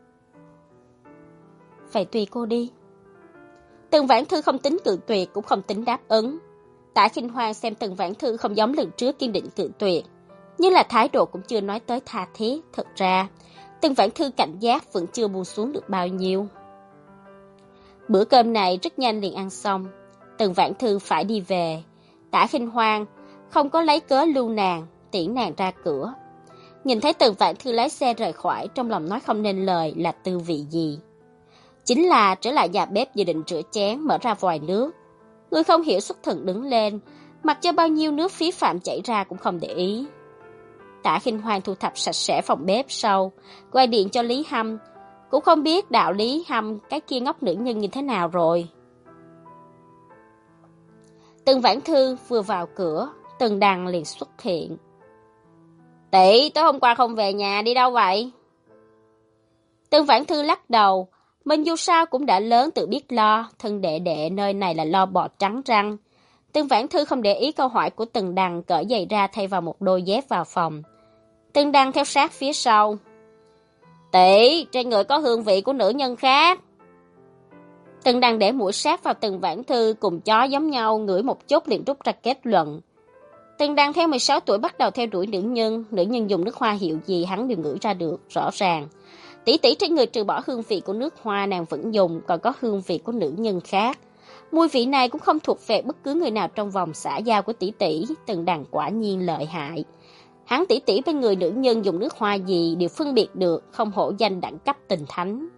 Vậy tùy cô đi. Tần Vãn Thư không tính cự tuyệt cũng không tính đáp ứng. Tả Khinh Hoan xem Tần Vãn Thư không giống lần trước kiên định cự tuyệt, nhưng là thái độ cũng chưa nói tới tha thiết. Thật ra, Tần Vãn Thư cảnh giác vẫn chưa buông xuống được bao nhiêu. Bữa cơm này rất nhanh liền ăn xong, Tần Vãn Thư phải đi về. Tả Khinh Hoan không có lấy cớ lưu nàng, tiễn nàng ra cửa. Nhìn thấy Tần Vãn Thư lái xe rời khỏi, trong lòng nói không nên lời là tư vị gì. Chính là trở lại nhà bếp dự định rửa chén, mở ra vòi nước. Người không hiểu xuất thần đứng lên, mặc cho bao nhiêu nước phí phạm chảy ra cũng không để ý. Tả Khinh Hoan thu thập sạch sẽ phòng bếp sau, gọi điện cho Lý Hâm, cũng không biết đạo Lý Hâm cái kia ngốc nữ nhân như thế nào rồi. Tần Vãn Thư vừa vào cửa, Tần Đằng liền xuất hiện. Tỷ, tối hôm qua không về nhà, đi đâu vậy? Tần Vãn Thư lắc đầu, mình dù sao cũng đã lớn tự biết lo, thân đệ đệ nơi này là lo bò trắng răng. Tần Vãn Thư không để ý câu hỏi của Tần Đằng, cởi giày ra thay vào một đôi dép vào phòng. Tần Đằng theo sát phía sau. Tỷ, trên người có hương vị của nữ nhân khác. Tần Đằng để mũi sát vào Tần Vãn Thư, cùng chó giống nhau, ngửi một chút liền rút ra kết luận. Tần Đằng theo mười sáu tuổi bắt đầu theo đuổi nữ nhân, nữ nhân dùng nước hoa hiệu gì hắn đều ngửi ra được, rõ ràng. Tỷ tỷ trên người trừ bỏ hương vị của nước hoa nàng vẫn dùng, còn có hương vị của nữ nhân khác. Mùi vị này cũng không thuộc về bất cứ người nào trong vòng xã giao của tỷ tỷ. Tần Đằng quả nhiên lợi hại. Hắn tỷ tỷ bên người nữ nhân dùng nước hoa gì đều phân biệt được, không hổ danh đẳng cấp tình thánh.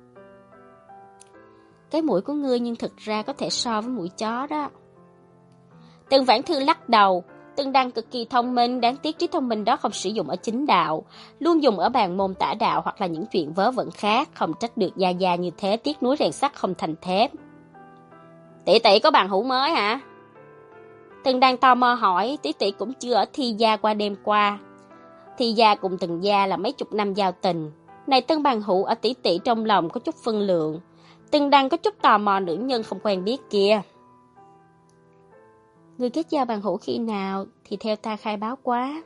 Cái mũi của ngươi nhưng thực ra có thể so với mũi chó đó. Tần Vãn Thư lắc đầu. Tần Đằng cực kỳ thông minh, đáng tiếc trí thông minh đó không sử dụng ở chính đạo, luôn dùng ở bàn môn tả đạo hoặc là những chuyện vớ vẩn khác, không trách được gia gia như thế, tiếc nuối rèn sắt không thành thép. Tỷ tỷ có bằng hữu mới hả? Từng đang tò mò hỏi, tỷ tỷ cũng chưa ở Thi gia qua đêm qua. Thi gia cùng Từng gia là mấy chục năm giao tình. Này Tân bằng hữu ở tỷ tỷ trong lòng có chút phân lượng. Từng đang có chút tò mò nữ nhân không quen biết kia. Người kết giao bằng hữu khi nào thì theo ta khai báo quá.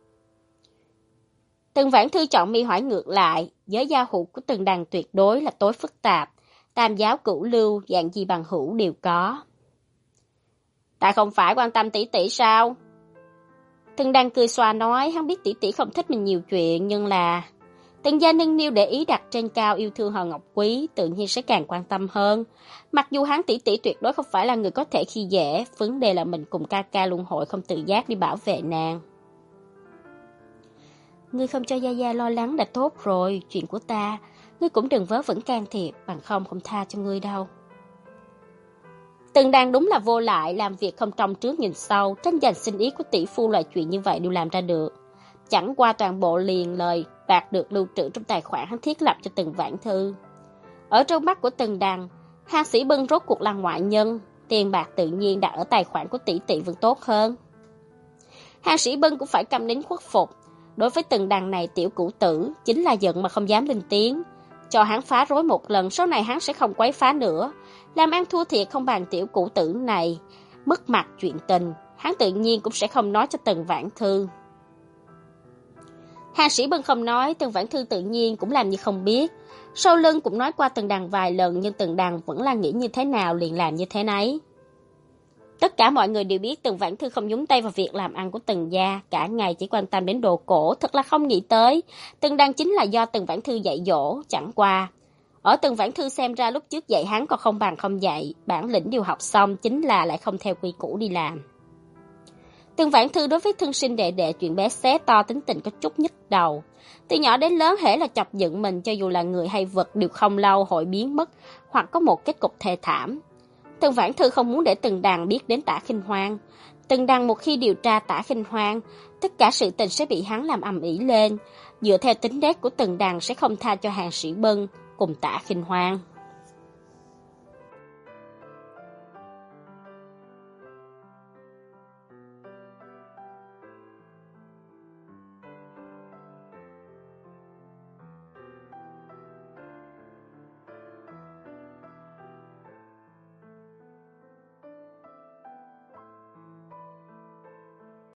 Từng Vãn Thư chọn mi hỏi ngược lại, giới giao hữu của Từng đàn tuyệt đối là tối phức tạp, tam giáo cửu lưu, dạng gì bằng hữu đều có. Ta không phải quan tâm tỷ tỷ sao? Từng đàn cười xòa nói, hắn biết tỷ tỷ không thích mình nhiều chuyện, nhưng là Từng gia nâng niu để ý đặt trên cao yêu thương Hờ Ngọc Quý, tự nhiên sẽ càng quan tâm hơn. Mặc dù hắn tỷ tỷ tuyệt đối không phải là người có thể khi dễ, vấn đề là mình cùng ca ca luân hội không tự giác đi bảo vệ nàng. Ngươi không cho Gia Gia lo lắng đã tốt rồi, chuyện của ta, ngươi cũng đừng vớ vẩn can thiệp, bằng không không tha cho ngươi đâu. Từng đàn đúng là vô lại, làm việc không trông trước nhìn sau, tranh giành sinh ý của tỷ phu loại chuyện như vậy đều làm ra được. Chẳng qua toàn bộ liền lời bạc được lưu trữ trong tài khoản hắn thiết lập cho Từng Vãn Thư. Ở trong mắt của Từng đàn, Hàn Sĩ Bân rốt cuộc là ngoại nhân, tiền bạc tự nhiên đặt ở tài khoản của tỷ tỷ vẫn tốt hơn. Hàn Sĩ Bân cũng phải câm nín khuất phục. Đối với Từng đàn này tiểu cửu tử, chính là giận mà không dám lên tiếng. Cho hắn phá rối một lần, sau này hắn sẽ không quấy phá nữa. Làm ăn thua thiệt không bằng tiểu cửu tử này. Mất mặt chuyện tình, hắn tự nhiên cũng sẽ không nói cho Từng Vãn Thư. Hàn Sĩ Bân không nói, Từng Vãn Thư tự nhiên cũng làm như không biết. Sau lưng cũng nói qua Từng đàn vài lần, nhưng Từng đàn vẫn là nghĩ như thế nào liền làm như thế nấy. Tất cả mọi người đều biết Từng Vãn Thư không nhúng tay vào việc làm ăn của Từng gia, cả ngày chỉ quan tâm đến đồ cổ, thật là không nghĩ tới. Từng đàn chính là do Từng Vãn Thư dạy dỗ, chẳng qua. Ở Từng Vãn Thư xem ra lúc trước dạy hắn còn không bằng không dạy, bản lĩnh đều học xong chính là lại không theo quy củ đi làm. Từng Vãn Thư đối với thân sinh đệ đệ chuyện bé xé to tính tình có chút nhức đầu. Từ nhỏ đến lớn hễ là chọc giận mình, cho dù là người hay vật đều không lâu hội biến mất, hoặc có một kết cục thê thảm. Từng Vãn Thư không muốn để Từng đàn biết đến Tả Khinh Hoan. Từng đàn một khi điều tra Tả Khinh Hoan, tất cả sự tình sẽ bị hắn làm ầm ĩ lên. Dựa theo tính nết của Từng đàn sẽ không tha cho Hàn Sĩ Bân cùng Tả Khinh Hoan.